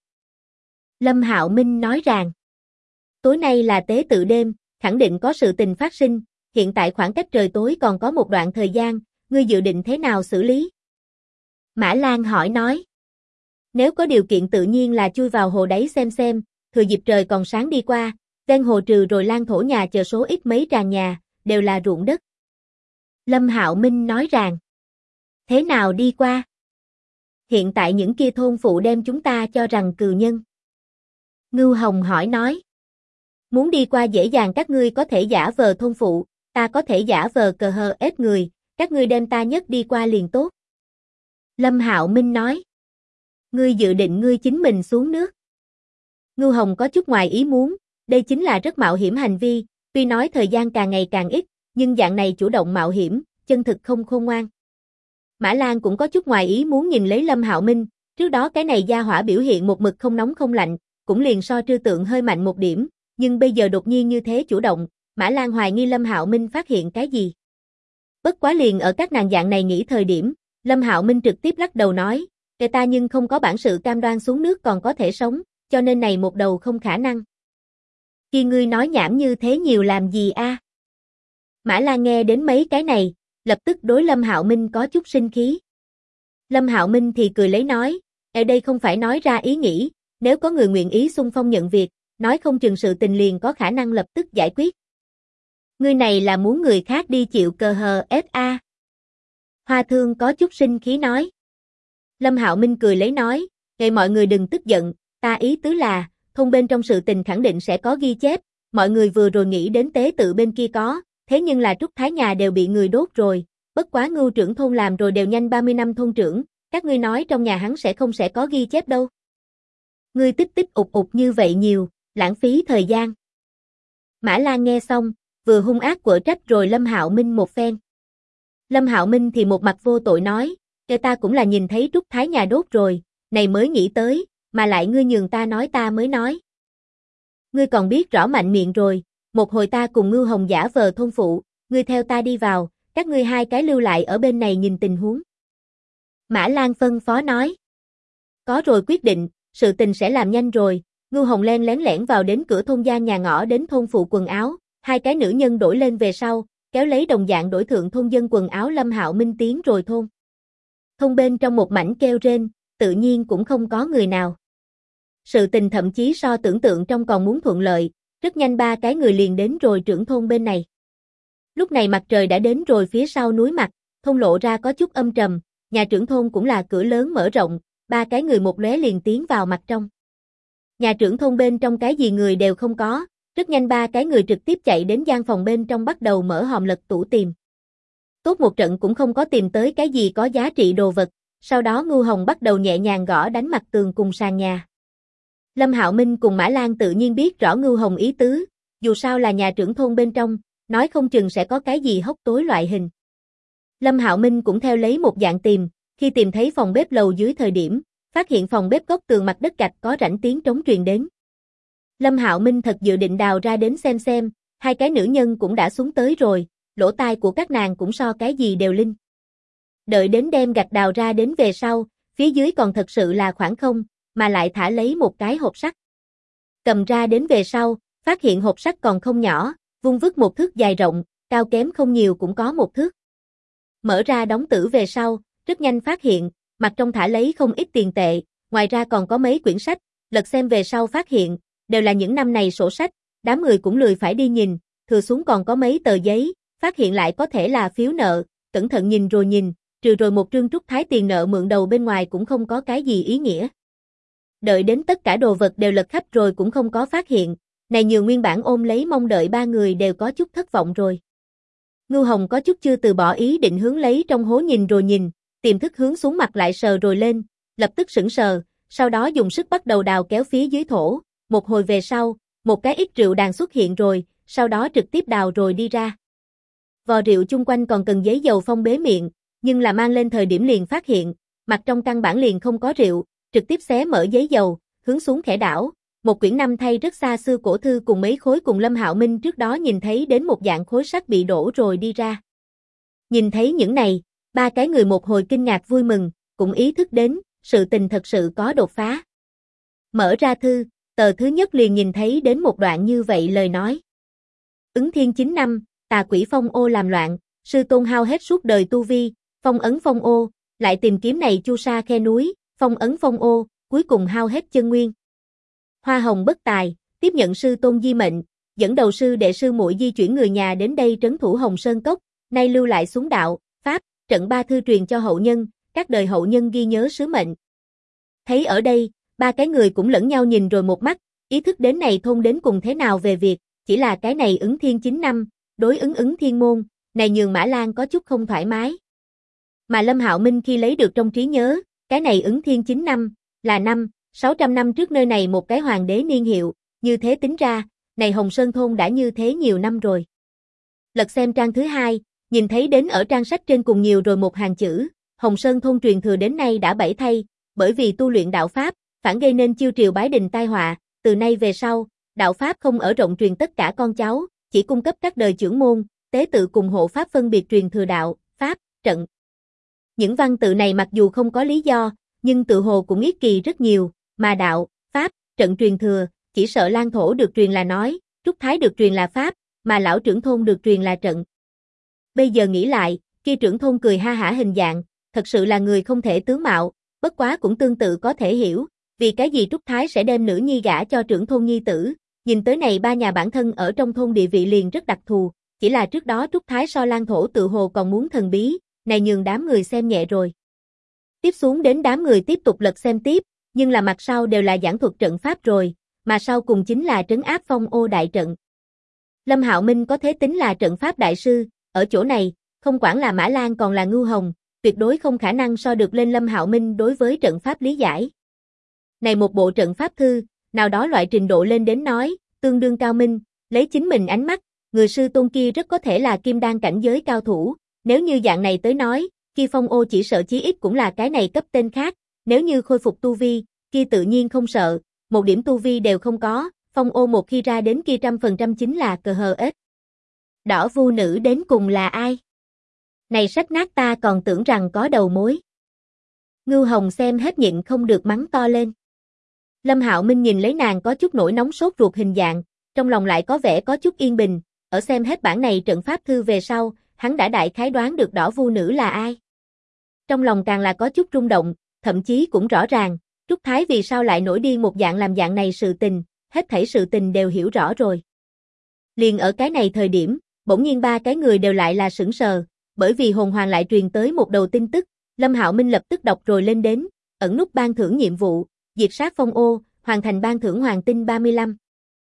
S1: Lâm Hạo Minh nói rằng, tối nay là tế tự đêm, khẳng định có sự tình phát sinh, hiện tại khoảng cách trời tối còn có một đoạn thời gian, ngươi dự định thế nào xử lý? Mã Lan hỏi nói, nếu có điều kiện tự nhiên là chui vào hồ đáy xem, thừa dịp trời còn sáng đi qua, ven hồ trừ rồi Lan Thổ nhà chờ số ít mấy tràng nhà, đều là ruộng đất. Lâm Hạo Minh nói rằng, thế nào đi qua? Hiện tại những kia thôn phụ đem chúng ta cho rằng cừu nhân. Ngưu Hồng hỏi nói, muốn đi qua dễ dàng các ngươi có thể giả vờ thôn phụ, ta có thể giả vờ cờ hờ ết người, các ngươi đem ta nhất đi qua liền tốt. Lâm Hạo Minh nói, ngươi dự định ngươi chính mình xuống nước. Ngưu Hồng có chút ngoài ý muốn, đây chính là rất mạo hiểm hành vi, tuy nói thời gian càng ngày càng ít, nhưng dạng này chủ động mạo hiểm, chân thực không khôn ngoan. Mã Lan cũng có chút ngoài ý muốn nhìn lấy Lâm Hạo Minh, trước đó cái này gia hỏa biểu hiện một mực không nóng không lạnh, cũng liền so Trư Tượng hơi mạnh một điểm, nhưng bây giờ đột nhiên như thế chủ động, Mã Lan hoài nghi Lâm Hạo Minh phát hiện cái gì. Bất quá liền ở các nàng dạng này nghĩ thời điểm, Lâm Hạo Minh trực tiếp lắc đầu nói, "Kẻ ta nhưng không có bản sự cam đoan xuống nước còn có thể sống, cho nên này một đầu không khả năng." Khi ngươi nói nhảm như thế nhiều làm gì a? Mã Lan nghe đến mấy cái này, lập tức đối Lâm Hạo Minh có chút sinh khí. Lâm Hạo Minh thì cười lấy nói, ở đây không phải nói ra ý nghĩ, nếu có người nguyện ý xung phong nhận việc, nói không chừng sự tình liền có khả năng lập tức giải quyết. Ngươi này là muốn người khác đi chịu cờ hờ SA. Hoa Thương có chút sinh khí nói. Lâm Hạo Minh cười lấy nói, "Vậy mọi người đừng tức giận, ta ý tứ là, thôn bên trong sự tình khẳng định sẽ có ghi chép, mọi người vừa rồi nghĩ đến tế tự bên kia có, thế nhưng là Trúc Thái nhà đều bị người đốt rồi, bất quá Ngưu trưởng thôn làm rồi đều nhanh 30 năm thôn trưởng, các ngươi nói trong nhà hắn sẽ có ghi chép đâu. Ngươi tích tích ụt ụt như vậy nhiều, lãng phí thời gian." Mã Lan nghe xong, vừa hung ác quở trách rồi Lâm Hạo Minh một phen. Lâm Hạo Minh thì một mặt vô tội nói, "Kẻ ta cũng là nhìn thấy Trúc Thái nhà đốt rồi, này mới nghĩ tới, mà lại ngươi nhường ta nói ta mới nói. Ngươi còn biết rõ mạnh miệng rồi, một hồi ta cùng Ngưu Hồng giả vờ thôn phụ, ngươi theo ta đi vào, các ngươi hai cái lưu lại ở bên này nhìn tình huống." Mã Lan phân phó nói. Có rồi quyết định, sự tình sẽ làm nhanh rồi, Ngưu Hồng lén lẻn vào đến cửa thôn gia nhà ngõ đến thôn phụ quần áo, hai cái nữ nhân đổi lên về sau, kéo lấy đồng dạng đổi thượng thôn dân quần áo Lâm Hạo Minh tiến rồi thôn. Thôn bên trong một mảnh kêu rên, tự nhiên cũng không có người nào. Sự tình thậm chí so tưởng tượng trong còn muốn thuận lợi, rất nhanh ba cái người liền đến rồi trưởng thôn bên này. Lúc này mặt trời đã đến rồi phía sau núi mặt, thôn lộ ra có chút âm trầm, nhà trưởng thôn cũng là cửa lớn mở rộng, ba cái người một lóe liền tiến vào mặt trong. Nhà trưởng thôn bên trong cái gì người đều không có, Rất nhanh ba cái người trực tiếp chạy đến gian phòng bên trong bắt đầu mở hòm lật tủ tìm. Tốt một trận cũng không có tìm tới cái gì có giá trị đồ vật, sau đó Ngưu Hồng bắt đầu nhẹ nhàng gõ đánh mặt tường cùng sàn nhà. Lâm Hạo Minh cùng Mã Lan tự nhiên biết rõ Ngưu Hồng ý tứ, dù sao là nhà trưởng thôn bên trong, nói không chừng sẽ có cái gì hốc tối loại hình. Lâm Hạo Minh cũng theo lấy một dạng tìm, khi tìm thấy phòng bếp lầu dưới thời điểm, phát hiện phòng bếp góc tường mặt đất gạch có rãnh tiếng trống truyền đến. Lâm Hạo Minh thật dự định đào ra đến xem, hai cái nữ nhân cũng đã xuống tới rồi, lỗ tai của các nàng cũng so cái gì đều linh. Đợi đến đem gạch đào ra đến về sau, phía dưới còn thật sự là khoảng không, mà lại thả lấy một cái hộp sắt. Cầm ra đến về sau, phát hiện hộp sắt còn không nhỏ, vung vức một thước dài rộng, cao kém không nhiều cũng có một thước. Mở ra đóng tử về sau, rất nhanh phát hiện, mặt trong thả lấy không ít tiền tệ, ngoài ra còn có mấy quyển sách, lật xem về sau phát hiện, đều là những năm này sổ sách, đám người cũng lười phải đi nhìn, thừa xuống còn có mấy tờ giấy, phát hiện lại có thể là phiếu nợ, cẩn thận nhìn rồi nhìn, trừ rồi một trương Trúc Thái tiền nợ mượn đầu bên ngoài cũng không có cái gì ý nghĩa. Đợi đến tất cả đồ vật đều lật khắp rồi cũng không có phát hiện, này nhiều nguyên bản ôm lấy mong đợi ba người đều có chút thất vọng rồi. Ngưu Hồng có chút chưa từ bỏ ý định hướng lấy trong hố nhìn rồi nhìn, tiềm thức hướng xuống mặt lại sờ rồi lên, lập tức sững sờ, sau đó dùng sức bắt đầu đào kéo phía dưới thổ, một hồi về sau, một cái ít rượu đàn xuất hiện rồi, sau đó trực tiếp đào rồi đi ra. Vò rượu chung quanh còn cần giấy dầu phong bế miệng, nhưng là mang lên thời điểm liền phát hiện, mặt trong căn bản liền không có rượu, trực tiếp xé mở giấy dầu, hướng xuống khẽ đảo, một quyển năm thay rất xa xưa cổ thư cùng mấy khối cùng Lâm Hạo Minh trước đó nhìn thấy đến một dạng khối sắt bị đổ rồi đi ra. Nhìn thấy những này, ba cái người một hồi kinh ngạc vui mừng, cũng ý thức đến, sự tình thật sự có đột phá. Mở ra thư, tờ thứ nhất liền nhìn thấy đến một đoạn như vậy lời nói. Ứng Thiên 9 năm, tà quỷ Phong Ô làm loạn, sư tôn hao hết suốt đời tu vi, phong ấn Phong Ô, lại tìm kiếm này chu sa khe núi, phong ấn Phong Ô, cuối cùng hao hết chân nguyên. Hoa hồng bất tài, tiếp nhận sư tôn di mệnh, dẫn đầu sư đệ sư muội di chuyển người nhà đến đây trấn thủ Hồng Sơn Cốc, nay lưu lại xuống đạo, pháp, trận ba thư truyền cho hậu nhân, các đời hậu nhân ghi nhớ sứ mệnh. Thấy ở đây, ba cái người cũng lẫn nhau nhìn rồi một mắt, ý thức đến này thôn đến cùng thế nào về việc, chỉ là cái này Ứng Thiên 9 năm, đối ứng thiên môn, này nhường Mã Lan có chút không thoải mái. Mà Lâm Hạo Minh khi lấy được trong trí nhớ, cái này Ứng Thiên 9 năm, là 600 năm trước nơi này một cái hoàng đế niên hiệu, như thế tính ra, này Hồng Sơn thôn đã như thế nhiều năm rồi. Lật xem trang thứ hai, nhìn thấy đến ở trang sách trên cùng nhiều rồi một hàng chữ, Hồng Sơn thôn truyền thừa đến nay đã 7 thay, bởi vì tu luyện đạo pháp, phản gây nên chiêu triều bái đình tai họa, từ nay về sau, đạo pháp không ở rộng truyền tất cả con cháu, chỉ cung cấp các đời trưởng môn, tế tự cùng hộ pháp phân biệt truyền thừa đạo, pháp, trận. Những văn tự này mặc dù không có lý do, nhưng tự hồ cũng ít kỳ rất nhiều, mà đạo, pháp, trận truyền thừa, chỉ sợ Lan Thổ được truyền là nói, Trúc Thái được truyền là pháp, mà lão trưởng thôn được truyền là trận. Bây giờ nghĩ lại, kia trưởng thôn cười ha hả hình dạng, thật sự là người không thể tướng mạo, bất quá cũng tương tự có thể hiểu, vì cái gì Trúc Thái sẽ đem nữ nhi gả cho trưởng thôn nhi tử, nhìn tới này ba nhà bản thân ở trong thôn địa vị liền rất đặc thù, chỉ là trước đó Trúc Thái so Lan Thổ tự hồ còn muốn thần bí, này nhường đám người xem nhẹ rồi. Tiếp xuống đến đám người tiếp tục lật xem tiếp, nhưng là mặt sau đều là giảng thuật trận pháp rồi, mà sau cùng chính là trấn áp Phong Ô đại trận. Lâm Hạo Minh có thế tính là trận pháp đại sư, ở chỗ này, không quản là Mã Lan còn là Ngưu Hồng, tuyệt đối không khả năng so được lên Lâm Hạo Minh đối với trận pháp lý giải. Này một bộ trận pháp thư, nào đó loại trình độ lên đến nói, tương đương cao minh, lấy chính mình ánh mắt, người sư tôn kia rất có thể là kim đan cảnh giới cao thủ, nếu như dạng này tới nói, kia Phong Ô chỉ sợ chí ít cũng là cái này cấp tên khác, nếu như khôi phục tu vi, kia tự nhiên không sợ, một điểm tu vi đều không có, Phong Ô một khi ra đến kia 100% chính là cờ hờ ếch. Đỏ vu nữ đến cùng là ai? Này sách nát ta còn tưởng rằng có đầu mối. Ngưu Hồng xem hết nhịn không được mắng to lên. Lâm Hạo Minh nhìn lấy nàng có chút nổi nóng sốt ruột hình dạng, trong lòng lại có vẻ có chút yên bình, ở xem hết bản này trận pháp thư về sau, hắn đã đại khái đoán được đỏ vu nữ là ai. Trong lòng càng là có chút rung động, thậm chí cũng rõ ràng, Trúc Thái vì sao lại nổi điên một dạng làm dạng này sự tình, hết thảy sự tình đều hiểu rõ rồi. Liền ở cái này thời điểm, bỗng nhiên ba cái người đều lại là sững sờ, bởi vì hồn hoàng lại truyền tới một đầu tin tức, Lâm Hạo Minh lập tức đọc rồi lên đến, ẩn nút ban thưởng nhiệm vụ, diệt sát Phong Ô, hoàn thành ban thưởng hoàng tinh 35.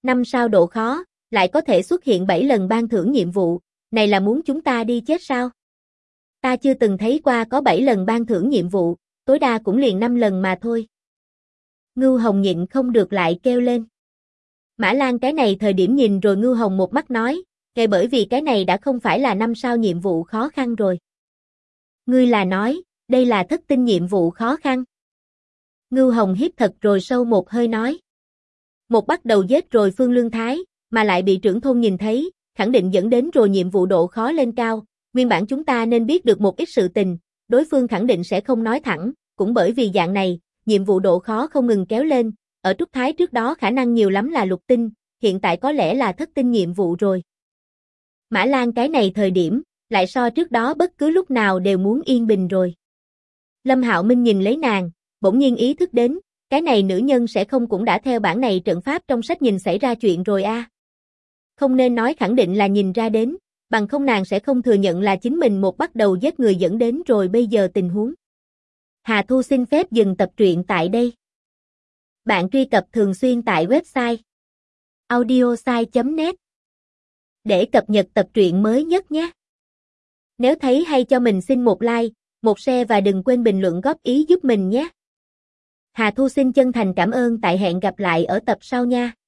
S1: 5 sao độ khó, lại có thể xuất hiện 7 lần ban thưởng nhiệm vụ, này là muốn chúng ta đi chết sao? Ta chưa từng thấy qua có 7 lần ban thưởng nhiệm vụ, tối đa cũng liền 5 lần mà thôi. Ngưu Hồng nhịn không được lại kêu lên. Mã Lan cái này thời điểm nhìn rồi Ngưu Hồng một mắt nói, kể bởi vì cái này đã không phải là 5 sao nhiệm vụ khó khăn rồi. Ngươi là nói, đây là thất tinh nhiệm vụ khó khăn. Ngưu Hồng hít thật rồi sâu một hơi nói. Một bắt đầu giết rồi Phương Lương Thái, mà lại bị trưởng thôn nhìn thấy, khẳng định dẫn đến rồi nhiệm vụ độ khó lên cao, nguyên bản chúng ta nên biết được một ít sự tình, đối phương khẳng định sẽ không nói thẳng, cũng bởi vì dạng này, nhiệm vụ độ khó không ngừng kéo lên, ở Trúc Thái trước đó khả năng nhiều lắm là lục tinh, hiện tại có lẽ là thất tinh nhiệm vụ rồi. Mã Lan cái này thời điểm, lại so trước đó bất cứ lúc nào đều muốn yên bình rồi. Lâm Hạo Minh nhìn lấy nàng, bỗng nhiên ý thức đến, cái này nữ nhân sẽ không cũng đã theo bản này trận pháp trong sách nhìn xảy ra chuyện rồi a. Không nên nói khẳng định là nhìn ra đến, bằng không nàng sẽ không thừa nhận là chính mình một bắt đầu giết người dẫn đến rồi bây giờ tình huống. Hà Thu xin phép dừng tập truyện tại đây. Bạn truy cập thường xuyên tại website audiosai.net để cập nhật tập truyện mới nhất nhé. Nếu thấy hay cho mình xin một like, một share và đừng quên bình luận góp ý giúp mình nhé. Hà Thu xin chân thành cảm ơn, tại hẹn gặp lại ở tập sau nha.